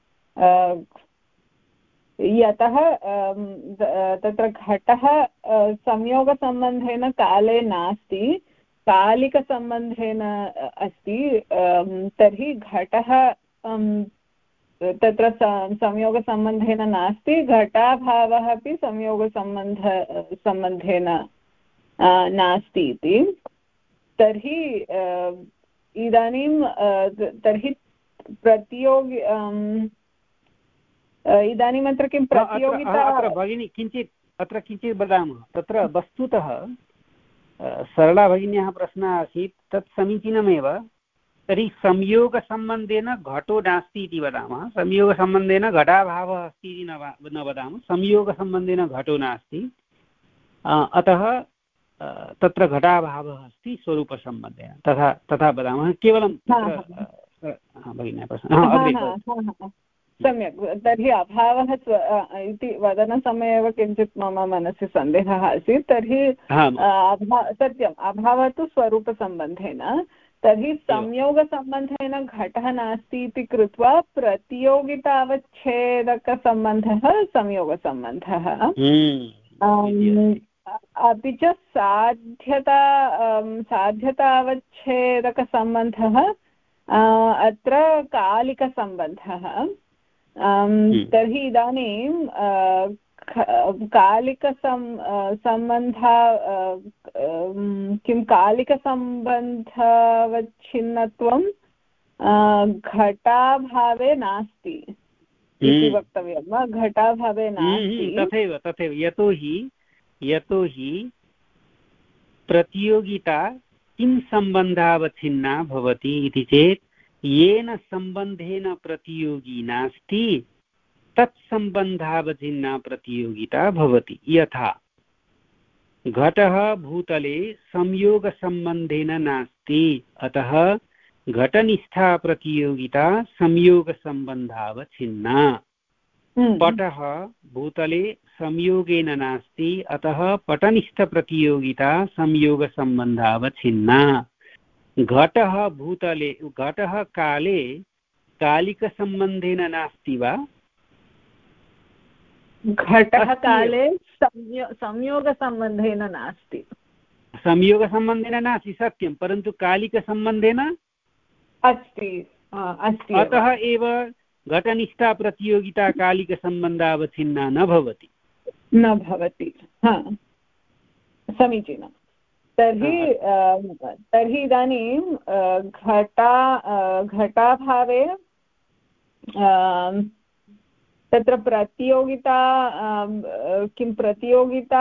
यतः तत्र घटः संयोगसम्बन्धेन काले नास्ति, कालिकसम्बन्धेन अस्ति। तर्हि घटः तत्र संयोगसम्बन्धेन नास्ति, घटाभावः अपि संयोगसम्बन्ध सम्बन्धेन नास्ति इति। तर्हि इदानीं तर्हि प्रतियोगि इदानीम् अत्र किं प्रतियोगिता अत्र भगिनी किञ्चित् अत्र किञ्चित् वदामः। तत्र वस्तुतः सरला भगिन्याः प्रश्नः आसीत्, तत् समीचीनमेव। तर्हि संयोगसम्बन्धेन घटो नास्ति इति वदामः, संयोगसम्बन्धेन घटाभावः अस्ति इति न वदामः, संयोगसम्बन्धेन घटो नास्ति, अतः तत्र घटाभावः अस्ति स्वरूपसम्बन्धेन, तथा तथा वदामः। केवलं भगिन्याः प्रश्नः। सम्यक्। तर्हि अभावः इति वदनसमये एव किञ्चित् मम मनसि सन्देहः आसीत्। तर्हि सत्यम्, अभावः तु स्वरूपसम्बन्धेन, तर्हि संयोगसम्बन्धेन घटः नास्ति इति कृत्वा प्रतियोगितावच्छेदकसम्बन्धः संयोगसम्बन्धः। अपि च साध्यता साध्यतावच्छेदकसम्बन्धः अत्र कालिकसम्बन्धः। तर्हि इदानीं कालिकसम्बन्धा किं कालिकसम्बन्धवच्छिन्नत्वं घटाभावे नास्ति इति वक्तव्यं वा? घटाभावे नास्ति। तथैव तथैव यतोहि यतोहि प्रतियोगिता किं सम्बन्धावच्छिन्ना भवति इति चेत् येन सम्बन्धेन प्रतियोगी नास्ति तत्सम्बन्धावच्छिन्ना प्रतियोगिता भवति। यथा घटः भूतले संयोगसम्बन्धेन नास्ति, अतः घटनिष्ठा प्रतियोगिता संयोगसम्बन्धावच्छिन्ना। पटः भूतले संयोगेन नास्ति, अतः पटनिष्ठप्रतियोगिता संयोगसम्बन्धावच्छिन्ना। घटः भूतले घटः काले कालिकसम्बन्धेन नास्ति वा? घटः काले संयोगसम्बन्धेन नास्ति। संयोगसम्बन्धेन नास्ति सत्यं, परन्तु कालिकसम्बन्धेन अस्ति अस्ति। अतः एव घटनिष्ठा प्रतियोगिता कालिकसम्बन्धावच्छिन्ना न भवति न भवति। समीचीनं। तर्हि तर्हि इदानीं घटा घटाभावे तत्र प्रतियोगिता किं प्रतियोगिता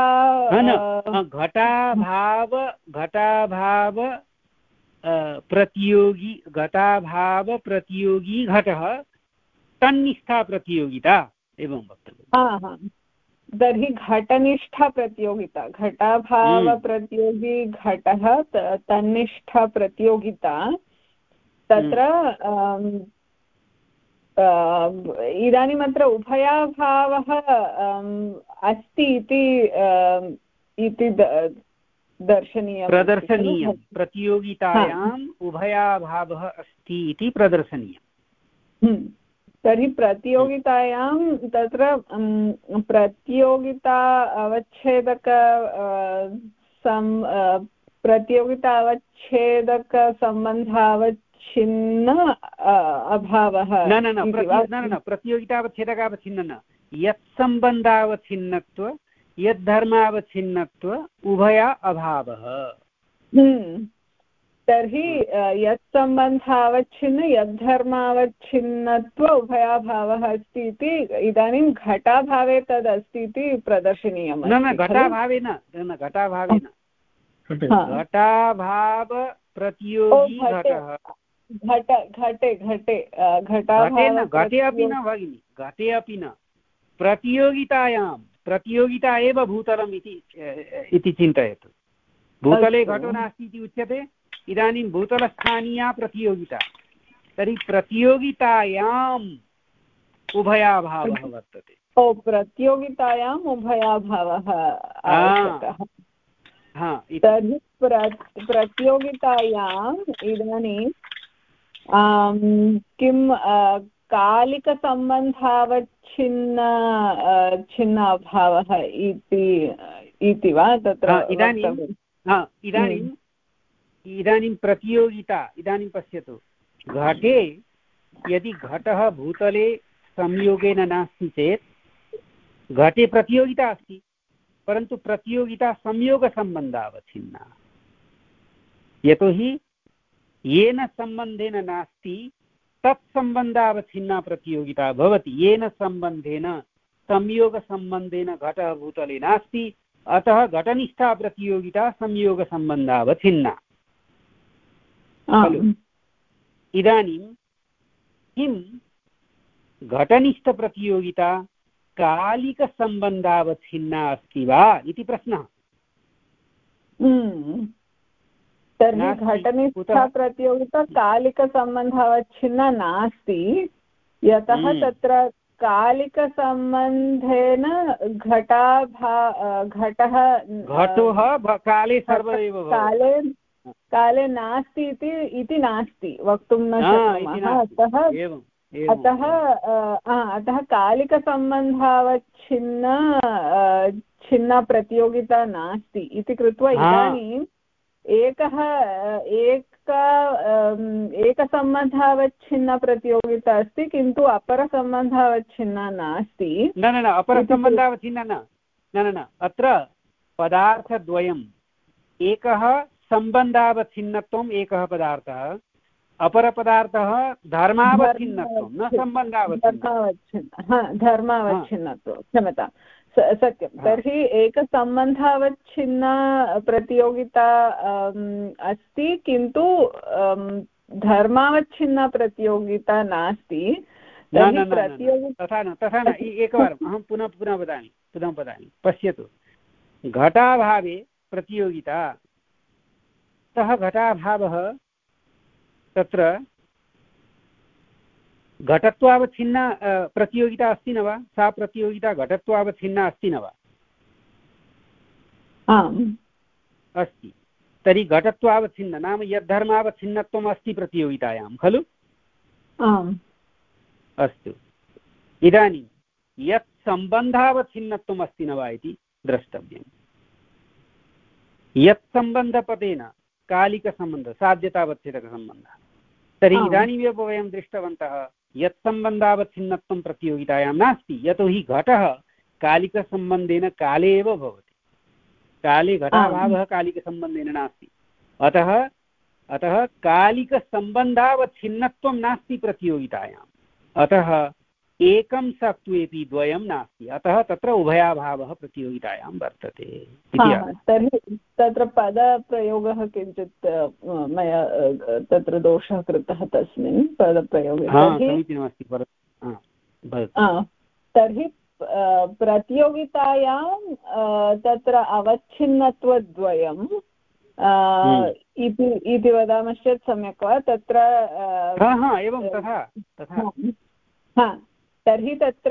घटाभाव घटाभाव प्रतियोगी घटाभाव प्रतियोगी घटः तन्निष्ठा प्रतियोगिता एवं वक्तव्यम्। तर्हि घटनिष्ठा प्रतियोगिता घटाभाव प्रतियोगी घटः तन्निष्ठा प्रतियोगिता तत्र इदानीम् अत्र उभयाभावः अस्ति इति दर्शनीयं प्रदर्शनीयं। प्रतियोगितायाम् उभयाभावः अस्ति इति प्रदर्शनीयम्। तर्हि प्रतियोगितायां तत्र प्रतियोगिता अवच्छेदक सम् प्रतियोगिता अवच्छेदकसम्बन्धावच्छिन्न अभावः न न न न प्रतियोगितावच्छेदकावच्छिन्न न यत् सम्बन्धावच्छिन्नत्व यद्धर्मावच्छिन्नत्व उभया अभावः। तर्हि यत् सम्बन्धावच्छिन्न यद्धर्मावच्छिन्नत्व उभयाभावः अस्ति इति इदानीं घटाभावे तदस्ति इति प्रदर्शनीयं। न न घटाभावे न न घटाभावे न घटाभाव प्रतियोगी घटः घट घटे घटे घटे न घटे अपि न भगिनि घटे अपि न प्रतियोगितायां प्रतियोगिता एव भूतलम् इति चिन्तयतु। भूतले घटो नास्ति इति उच्यते। इदानीं भूतलस्थानीया प्रतियोगिता तर्हि प्रतियोगितायाम् उभयाभावः वर्तते। ओ प्रतियोगितायाम् उभयाभावः आवश्यकः। तर्हि प्रतियोगितायाम् इदानीं किं कालिकसम्बन्धावच्छिन्न छिन्न अभावः इति वा तत्र? इदानीं इदानीं इदानीं प्रतियोगिता इदानीं पश्यतु घटे यदि घटः भूतले संयोगेन नास्ति चेत् घटे प्रतियोगिता अस्ति परन्तु प्रतियोगिता संयोगसम्बन्धावच्छिन्ना। यतोहि येन सम्बन्धेन नास्ति तत्सम्बन्धावच्छिन्ना प्रतियोगिता भवति। येन सम्बन्धेन संयोगसम्बन्धेन घटः भूतले नास्ति अतः घटनिष्ठा प्रतियोगिता संयोगसम्बन्धावच्छिन्ना। इदानीं किं घटनिष्ठप्रतियोगिता कालिकसम्बन्धावच्छिन्ना अस्ति वा इति प्रश्नः। तर्हि घटनिष्ठा प्रतियोगिता कालिकसम्बन्धावच्छिन्ना नास्ति यतः तत्र कालिकसम्बन्धेन घटाभा घटः घटः काले सर्वदैव काले काले नास्ति इति नास्ति वक्तुं न शक्नुमः। अतः अतः अतः कालिकसम्बन्धावच्छिन्न छिन्ना प्रतियोगिता नास्ति इति कृत्वा इदानीम् एकः एक एकसम्बन्धावच्छिन्ना प्रतियोगिता अस्ति किन्तु अपरसम्बन्धावच्छिन्ना नास्ति। न न न अपरसम्बन्धावच्छिन्ना न न न अत्र पदार्थद्वयम् एकः सम्बन्धावच्छिन्नत्वम् एकः पदार्थः अपरपदार्थः धर्मावच्छिन्नत्वं न सम्बन्धावच्छिन्नत्वं धर्मावच्छिन्नत्वं क्षम्यतां सत्यं। तर्हि एकसम्बन्धावच्छिन्ना प्रतियोगिता अस्ति किन्तु धर्मावच्छिन्ना प्रतियोगिता नास्ति। तथा न तथा न एकवारम् अहं पुनः पुनः वदामि पुनः वदामि पश्यतु घटाभावे प्रतियोगिता सः घटाभावः तत्र घटत्वावच्छिन्ना प्रतियोगिता अस्ति न वा? सा प्रतियोगिता घटत्वावच्छिन्ना अस्ति न वा? आम् अस्ति। तर्हि घटत्वावच्छिन्न नाम यद्धर्मावच्छिन्नत्वम् अस्ति प्रतियोगितायां खलु? आम् अस्तु। इदानीं यत् सम्बन्धावच्छिन्नत्वम् अस्ति न वा इति द्रष्टव्यम्। यत् सम्बन्धपदेन कालिकसम्बन्धः साध्यतावच्छेदकसम्बन्धः तर्हि इदानीमेव वयं दृष्टवन्तः यत् सम्बन्धावच्छिन्नत्वं प्रतियोगितायां नास्ति यतोहि घटः कालिकसम्बन्धेन काले एव भवति। काले घटाभावः कालिकसम्बन्धेन नास्ति। अतः अतः कालिकसम्बन्धावच्छिन्नत्वं नास्ति प्रतियोगितायाम्। अतः एकं सत्त्वेपि द्वयं नास्ति। अतः तत्र उभयाभावः प्रतियोगितायां वर्तते। तर्हि तत्र पदप्रयोगः किञ्चित् मया तत्र दोषः कृतः तस्मिन् पदप्रयोगे। समीचीनमस्ति। तर्हि प्रतियोगितायां तत्र अवच्छिन्नत्वद्वयम् इति वदामश्चेत् सम्यक् वा? तत्र एवं तथा तथा तर्हि तत्र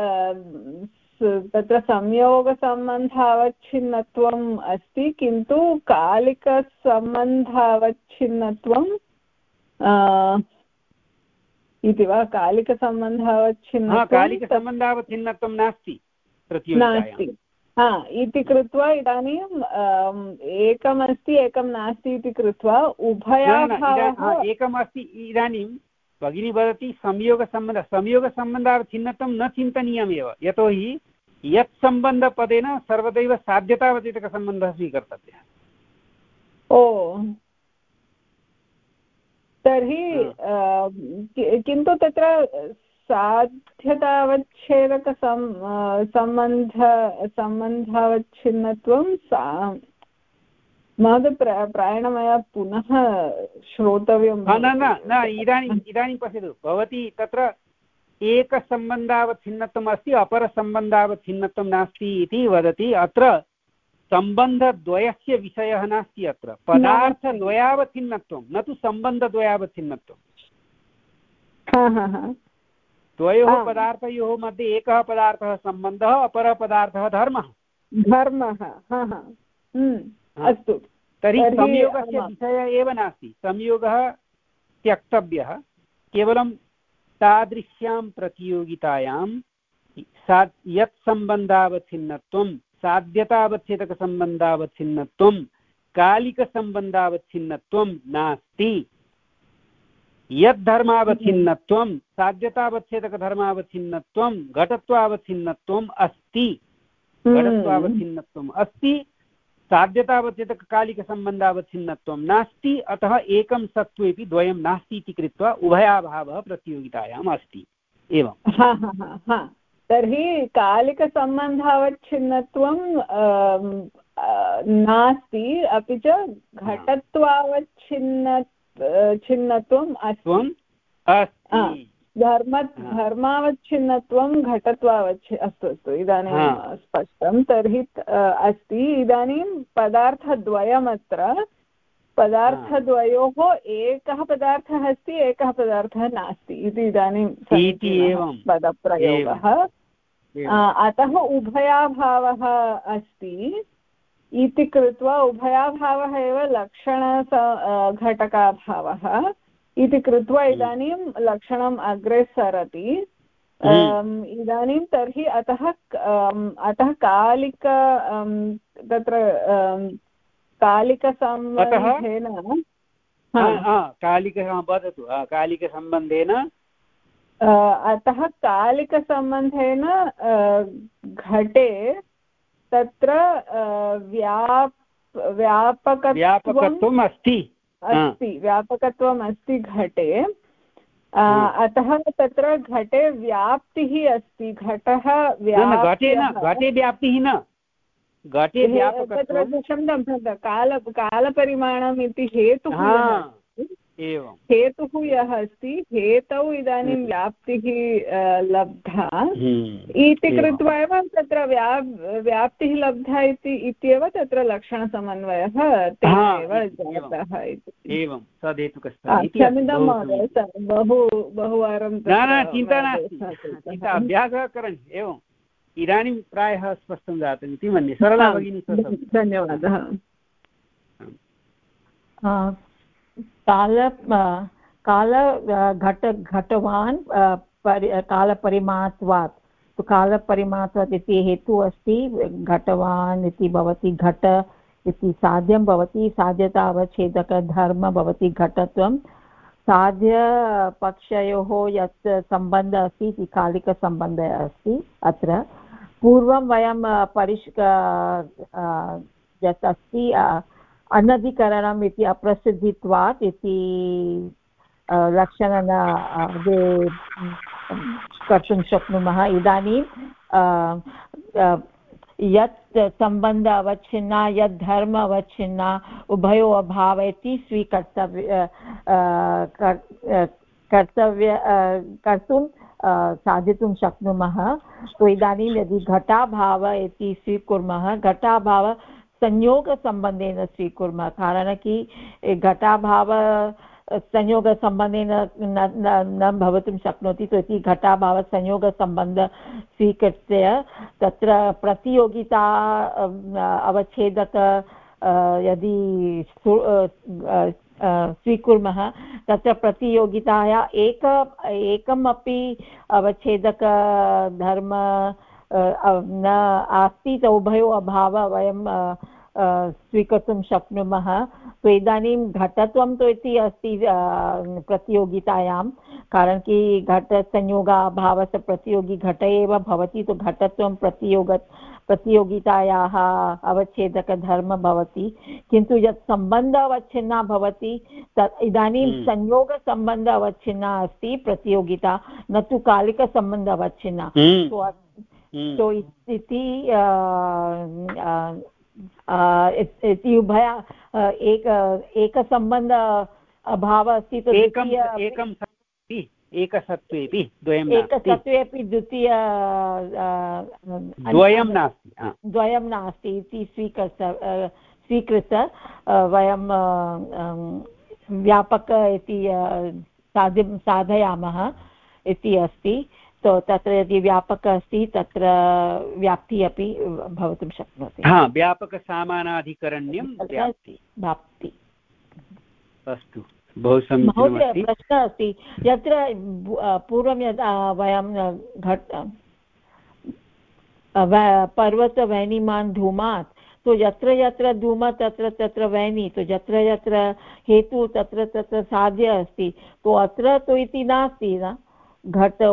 तत्र संयोगसम्बन्धावच्छिन्नत्वम् अस्ति किन्तु कालिकसम्बन्धावच्छिन्नत्वं इति वा कालिकसम्बन्धावच्छिन्नत्वं कालिकसम्बन्धावच्छिन्नत्वं नास्ति नास्ति हा इति कृत्वा इदानीम् एकमस्ति एकं नास्ति इति कृत्वा उभयाभावः एकमस्ति इदानीं भगिनी वदति संयोगसम्बन्ध संयोगसम्बन्धावच्छिन्नत्वं न चिन्तनीयमेव यतोहि यत् सम्बन्धपदेन सर्वदैव साध्यतावच्छेदकसम्बन्धः स्वीकर्तव्यः ओ तर्हि किन्तु तत्र साध्यतावच्छेदकसम् सम्बन्ध सम्बन्धावच्छिन्नत्वं सा महोदय प्रायेण मया पुनः श्रोतव्यं न न न इदानीम् इदानीं पश्यतु भवती तत्र एकसम्बन्धावच्छिन्नत्वम् अस्ति अपरसम्बन्धावच्छिन्नत्वं नास्ति इति वदति अत्र सम्बन्धद्वयस्य विषयः नास्ति अत्र पदार्थद्वयावच्छिन्नत्वं न तु सम्बन्धद्वयावच्छिन्नत्वं द्वयोः पदार्थयोः मध्ये एकः पदार्थः सम्बन्धः अपरः पदार्थः धर्मः धर्मः अस्तु तर्हि संयोगस्य विषयः एव नास्ति संयोगः त्यक्तव्यः केवलं तादृश्यां प्रतियोगितायां सा यत् सम्बन्धावच्छिन्नत्वं साध्यतावच्छेदकसम्बन्धावच्छिन्नत्वं कालिकसम्बन्धावच्छिन्नत्वं नास्ति यद् धर्मावच्छिन्नत्वं साध्यतावच्छेदकधर्मावच्छिन्नत्वं घटत्वावच्छिन्नत्वम् अस्ति घटत्वावच्छिन्नत्वम् अस्ति साध्यतावच्छेदककालिकसम्बन्धावच्छिन्नत्वं नास्ति अतः एकं सत्त्वेपि द्वयं नास्ति इति कृत्वा उभयाभावः प्रतियोगितायाम् अस्ति एवं तर्हि कालिकसम्बन्धावच्छिन्नत्वं नास्ति अपि च घटत्वावच्छिन्न छिन्नत्वम् अस्ति धर्म धर्मावच्छिन्नत्वं घटत्वावच्छि अस्तु अस्तु इदानीं स्पष्टं तर्हि अस्ति इदानीं पदार्थद्वयमत्र पदार्थद्वयोः एकः पदार्थः अस्ति एकः पदार्थः नास्ति इति इदानीं पदप्रयोगः अतः उभयाभावः अस्ति इति कृत्वा उभयाभावः एव लक्षण घटकाभावः इति कृत्वा इदानीं लक्षणम् अग्रे सरति इदानीं तर्हि अतः अतः कालिक तत्र कालिकसम्बन्धेन कालिक वदतु कालिकसम्बन्धेन अतः कालिकसम्बन्धेन घटे तत्र व्याप व्यापकत्वम् अस्ति अस्ति व्यापकत्वम् अस्ति घटे अतः तत्र घटे व्याप्तिः अस्ति घटः घटे व्याप्तिः न घटे व्यापकत्वं काल कालपरिमाणम् इति हेतुः एवं हेतुः यः अस्ति हेतौ इदानीं व्याप्तिः लब्धा इति कृत्वा एव तत्र व्या व्याप्तिः लब्धा इति इत्येव तत्र लक्षणसमन्वयः तेनैव जातः इति क्षम्यतां महोदय बहु बहुवारं चिन्ता नास्ति अभ्यासः करणीयः एवं इदानीं प्रायः स्पष्टं जातम् इति मन्ये सरला भगिनी धन्यवादः काल काल घट घटवान् परि कालपरिमात्वात् तो कालपरिमात्वात् इति हेतुः अस्ति घटवान् इति भवति घट इति साध्यं भवति साध्यतावच्छेदकधर्म भवति घटत्वं साध्यपक्षयोः यत् सम्बन्धः अस्ति इति कालिकसम्बन्धः अस्ति अत्र पूर्वं वयं परिष्क यत् अस्ति अनधिकरणम् इति अप्रसिद्धित्वात् इति लक्षणं कर्तुं शक्नुमः इदानीं यत् सम्बन्ध अवच्छिन्ना यत् धर्म अवच्छिन्ना उभयो अभाव इति स्वीकर्तव्य कर्तव्य कर्तुं साधितुं शक्नुमः तो इदानीं यदि घटाभाव इति स्वीकुर्मः घटाभाव संयोगसम्बन्धेन स्वीकुर्मः कारणं कि घटाभाव संयोगसम्बन्धेन न न भवितुं शक्नोति तो इति घटाभावसंयोगसम्बन्ध स्वीकृत्य तत्र प्रतियोगिता अवच्छेदक यदि स्वीकुर्मः तत्र प्रतियोगिताया एक एकम् अपि अवच्छेदकधर्म न अस्ति तो उभयो अभावः वयं स्वीकर्तुं शक्नुमः तो इदानीं घटत्वं तु इति अस्ति प्रतियोगितायां कारण कि घटसंयोगाभावस्य प्रतियोगी घट एव भवति तो घटत्वं प्रतियोग प्रतियोगितायाः अवच्छेदकधर्म भवति किन्तु यत् सम्बन्धः अवच्छिन्ना भवति तत् इदानीं संयोगसम्बन्धः अवच्छिन्ना अस्ति प्रतियोगिता न तु कालिकसम्बन्धः अवच्छिन्ना तो इति इति उभय एक एकसम्बन्ध अभावः अस्ति तो एकं एकं एकसत्त्वेपि द्वयं एकसत्त्वेपि द्वितीय द्वयं नास्ति द्वयं नास्ति इति स्वीकृत्य स्वीकृत्य वयं व्यापक इति साध्यं साधयामः इति अस्ति तो तत्र यदि व्यापकः अस्ति तत्र व्याप्तिः अपि भवितुं शक्नोति हा व्यापकसामानाधिकरण्यं व्याप्ति व्याप्ति अस्तु बहु समीचीनमस्ति प्रश्नः अस्ति यत्र पूर्वं यदा वयं घट पर्वतवैनिमान् धूमात् तो यत्र यत्र धूम तत्र तत्र वैनि तो यत्र यत्र हेतु तत्र तत्र साध्य अस्ति तो अत्र तु इति नास्ति न घटो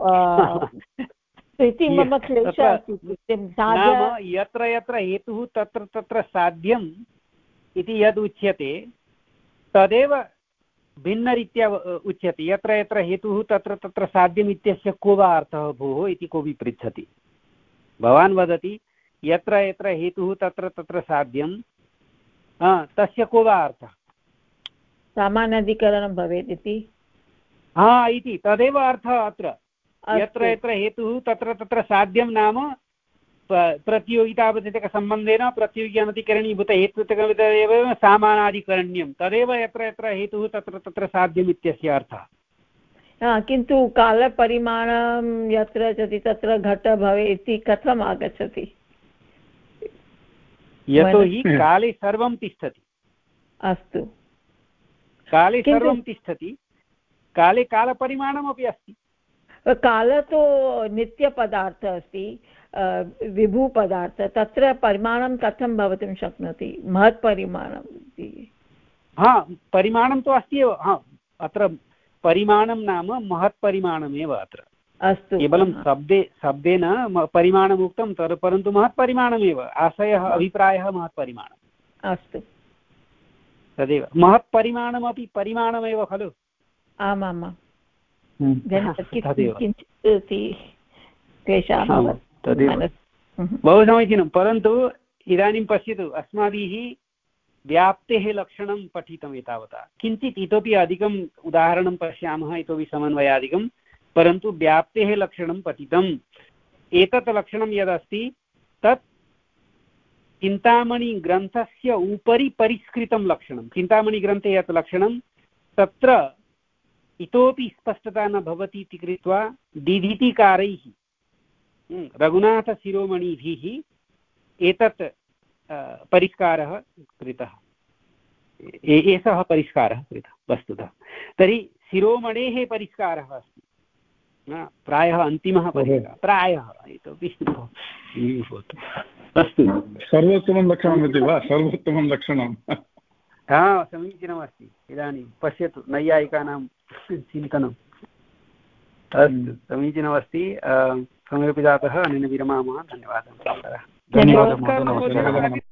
इति मम क्लेशः अस्ति यत्र यत्र हेतुः तत्र तत्र साध्यम् इति यद् उच्यते तदेव भिन्नरीत्या उच्यते यत्र यत्र हेतुः तत्र तत्र साध्यम् इत्यस्य को वा अर्थः भोः इति कोऽपि पृच्छति भवान् वदति यत्र यत्र हेतुः तत्र तत्र साध्यं तस्य को वा अर्थः सामानाधिकरणं भवेत् इति हा इति तदेव अर्थः अत्र यत्र यत्र हेतुः तत्र तत्र साध्यं नाम प्रतियोगितावच्छेदकसम्बन्धेन प्रतियोगितानतिकरणीभूत हेतुत्वमेव सामानाधिकरण्यं तदेव यत्र यत्र हेतुः तत्र तत्र साध्यम् इत्यस्य अर्थः किन्तु कालपरिमाणं यत्र सति तत्र घट भवेत् इति कथम् आगच्छति यतोहि काले सर्वं तिष्ठति अस्तु काले सर्वं तिष्ठति काले कालपरिमाणमपि अस्ति काल तु नित्यपदार्थः अस्ति विभुपदार्थः तत्र परिमाणं कथं भवितुं शक्नोति महत्परिमाणं हा परिमाणं तु अस्ति एव हा अत्र परिमाणं नाम महत्परिमाणमेव अत्र अस्तु केवलं शब्दे शब्देन परिमाणम् उक्तं तद् परन्तु महत्परिमाणमेव आशयः अभिप्रायः महत्परिमाणम् अस्तु तदेव महत्परिमाणमपि परिमाणमेव खलु आमामां बहु समीचीनं परन्तु इदानीं पश्यतु अस्माभिः व्याप्तेः लक्षणं पठितम् एतावता किञ्चित् इतोपि अधिकम् उदाहरणं पश्यामः इतोपि समन्वयादिकं परन्तु व्याप्तेः लक्षणं पठितम् एतत् लक्षणं यदस्ति तत् चिन्तामणिग्रन्थस्य उपरि परिष्कृतं लक्षणं चिन्तामणिग्रन्थे यत् लक्षणं तत्र इतोपि स्पष्टता न भवति इति कृत्वा दीधितिकारैः रघुनाथशिरोमणिभिः एतत् परिष्कारः कृतः एषः परिष्कारः कृतः वस्तुतः तर्हि शिरोमणेः परिष्कारः अस्ति प्रायः अन्तिमः परिष्कारः प्रायः इतोपि अस्तु सर्वोत्तमं लक्षणम् इति वा सर्वोत्तमं लक्षणं हा समीचीनमस्ति इदानीं पश्यतु नैयायिकानां चिन्तनम् अस्तु समीचीनमस्ति समयोपि जातः अनेन विरमामः धन्यवादः धन्यवादः